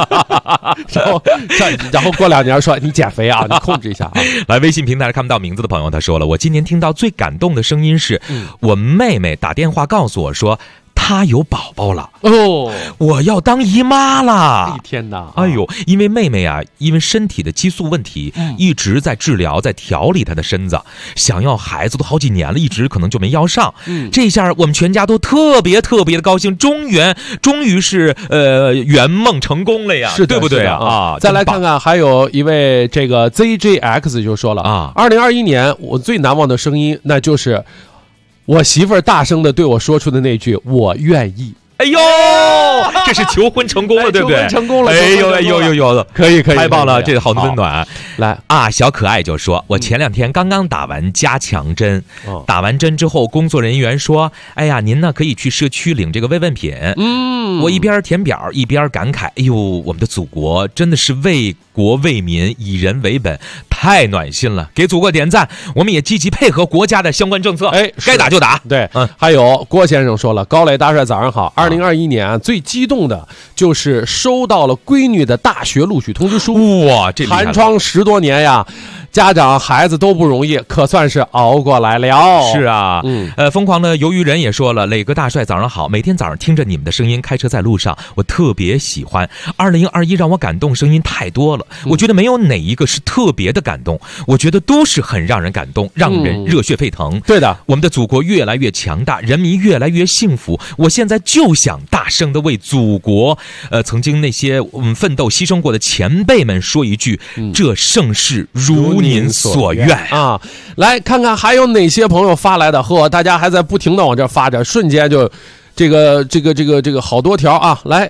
然后过2年说你减肥啊，你控制一下啊。 来，微信平台看不到名字的朋友他说了，我今年听到最感动的声音是我妹妹打电话告诉我说她有宝宝了哦， 我要当姨妈了。 天哪！ 哎呦，因为妹妹啊，因为身体的激素问题，一直在治疗，在调理她的身子，想要孩子都好几年了，一直可能就没要上。这下我们全家都特别的高兴，终于是圆梦成功了呀， 是对不对啊？ 再来看看，还有一位这个 ZJX 就说了啊，2021年我最难忘的声音，那就是我媳妇儿大声的对我说出的那句“我愿意”。 哎呦，这是求婚成功了，对不对？ 成功了！ 哎呦， 可以， 太棒了，这个好温暖。 来啊，小可爱就说，我前2天刚刚打完加强针，打完针之后，工作人员说，哎呀，您呢可以去社区领这个慰问品。我一边填表一边感慨，哎呦，我们的祖国真的是为国为民，以人为本，太暖心了，给祖国点赞。我们也积极配合国家的相关政策，该打就打。 对，还有郭先生说了，高磊大帅早上好。2021年最激动的就是收到了闺女的大学录取通知书， 哇，这寒窗10多年呀。家长孩子都不容易，可算是熬过来了。 是啊，疯狂的鱿鱼人也说了，磊哥大帅早上好，每天早上听着你们的声音开车在路上，我特别喜欢。2021让我感动声音太多了，我觉得没有哪一个是特别的感动，我觉得都是很让人感动，让人热血沸腾。 对的， 我们的祖国越来越强大，人民越来越幸福。我现在就想大声的为祖国，曾经那些奋斗牺牲过的前辈们说一句，这盛世如您所愿啊！来看看还有哪些朋友发来的，和大家还在不停的往这发着，瞬间就这个好多条啊！来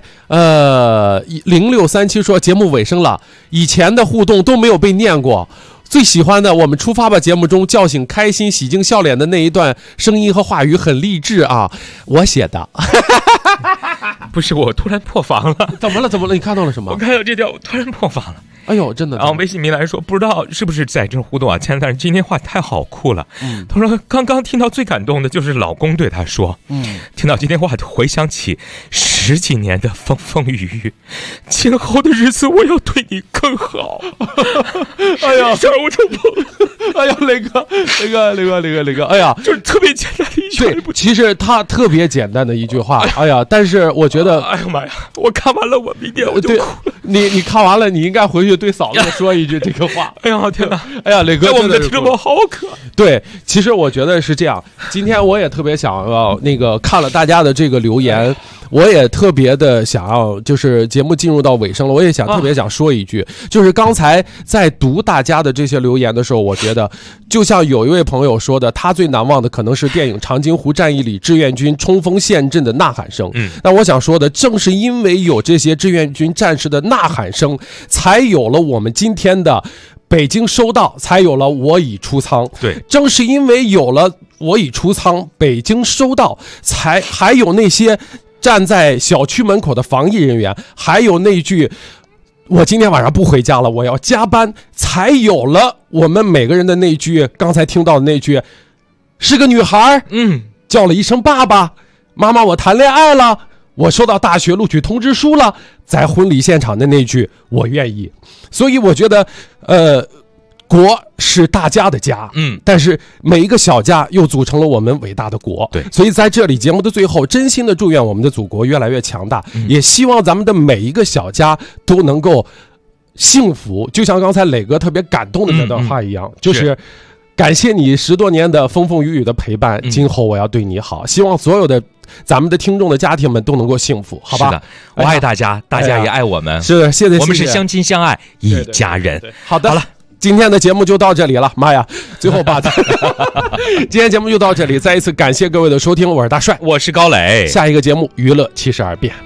，0637说节目尾声了，以前的互动都没有被念过。最喜欢的我们出发吧节目中叫醒开心喜庆笑脸的那一段声音和话语很励志啊，我写的。 不是，我突然破防了。 怎么了？你看到了什么？ 我看到这条，我突然破防了。 哎呦，真的！ 然后微信迷来说，不知道是不是在这互动啊？但是今天话太好酷了。他说刚刚听到最感动的就是老公对他说，听到今天话回想起10几年的风风雨雨，今后的日子我要对你更好。 哎呀， 这我就不，哎呀，磊哥，哎呀， 就是特别简单的一句话。 对，其实他特别简单的一句话。哎呀，但是我觉得， 哎呀妈呀，我看完了，我明天我就哭了。 你看完了，你应该回去对嫂子说一句这个话。 哎呀天哪！ 哎呀，磊哥， 我们的听众们好可爱。 对，其实我觉得是这样。今天我也特别想要看了大家的这个留言，我也特别的想要，就是节目进入到尾声了，我也特别想说一句，就是刚才在读大家的这些留言的时候，我觉得就像有一位朋友说的，他最难忘的可能是电影《长津湖战役》里志愿军冲锋陷阵的呐喊声。那我想说的，正是因为有这些志愿军战士的呐喊声，才有了我们今天的北京收到，才有了我已出仓。 对， 正是因为有了我已出仓，北京收到，还有那些站在小区门口的防疫人员，还有那句我今天晚上不回家了，我要加班，才有了我们每个人的那句刚才听到的那句，是个女孩，叫了一声爸爸，妈妈我谈恋爱了，我收到大学录取通知书了，在婚礼现场的那句我愿意。所以我觉得国是大家的家，但是每一个小家又组成了我们伟大的国。 对， 所以在这里节目的最后，真心的祝愿我们的祖国越来越强大，也希望咱们的每一个小家都能够幸福。就像刚才磊哥特别感动的那段话一样，就是感谢你10多年的风风雨雨的陪伴，今后我要对你好。希望所有的咱们的听众的家庭们都能够幸福，好吧？ 是的，我爱大家，大家也爱我们。 是的，谢谢。 我们是相亲相爱一家人。 好的， 好了。 今天的节目就到这里了，妈呀！最后把今天节目就到这里，再一次感谢各位的收听，我是大帅， 我是高磊， 下一个节目娱乐72变。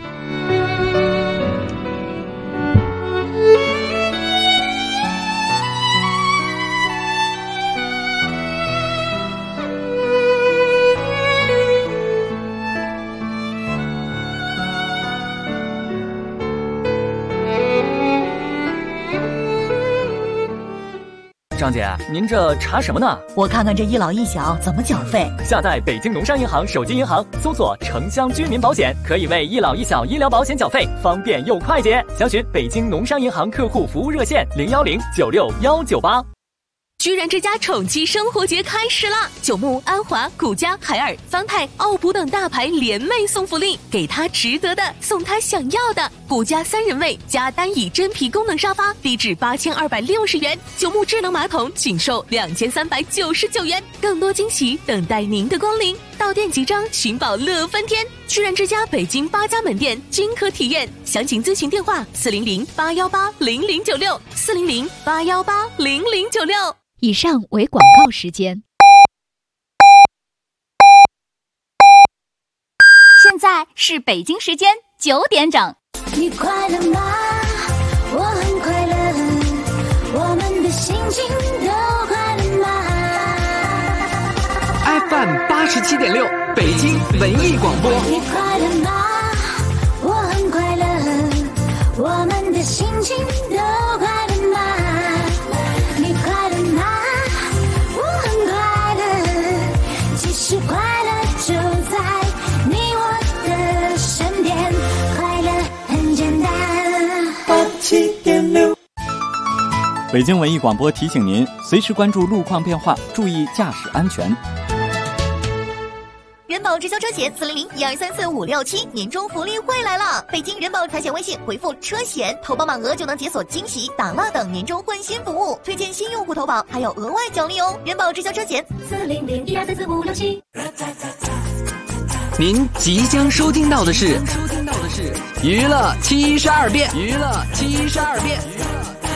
张姐，您这查什么呢？ 我看看这一老一小怎么缴费。 下载北京农商银行手机银行，搜索城乡居民保险，可以为一老一小医疗保险缴费，方便又快捷。详询北京农商银行客户服务热线010961198。 居然之家宠妻生活节开始啦！九牧、安华、古家、海尔、方太、奥普等大牌联袂送福利，给他值得的，送他想要的。古家3人位加单椅真皮功能沙发，低至8260元；九牧智能马桶仅售2399元。更多惊喜等待您的光临，到店即张，寻宝乐翻天！居然之家北京8家门店均可体验，详情咨询电话400-818-0096，400-818-0096。 以上为广告时间。 现在是北京时间9点整。 你快乐吗？我很快乐，我们的心情都快乐吗 ？FM 87.6，北京文艺广播。 你快乐吗？我很快乐，我们的心情都快乐。 北京文艺广播提醒您，随时关注路况变化，注意驾驶安全。 人保直销车险400-1234-567年终福利会来了！北京人保财险微信回复车险，投保满额就能解锁惊喜、打蜡等年终换新服务，推荐新用户投保还有额外奖励哦！人保直销车险400-1234-567。 您即将收听到的是娱乐72变。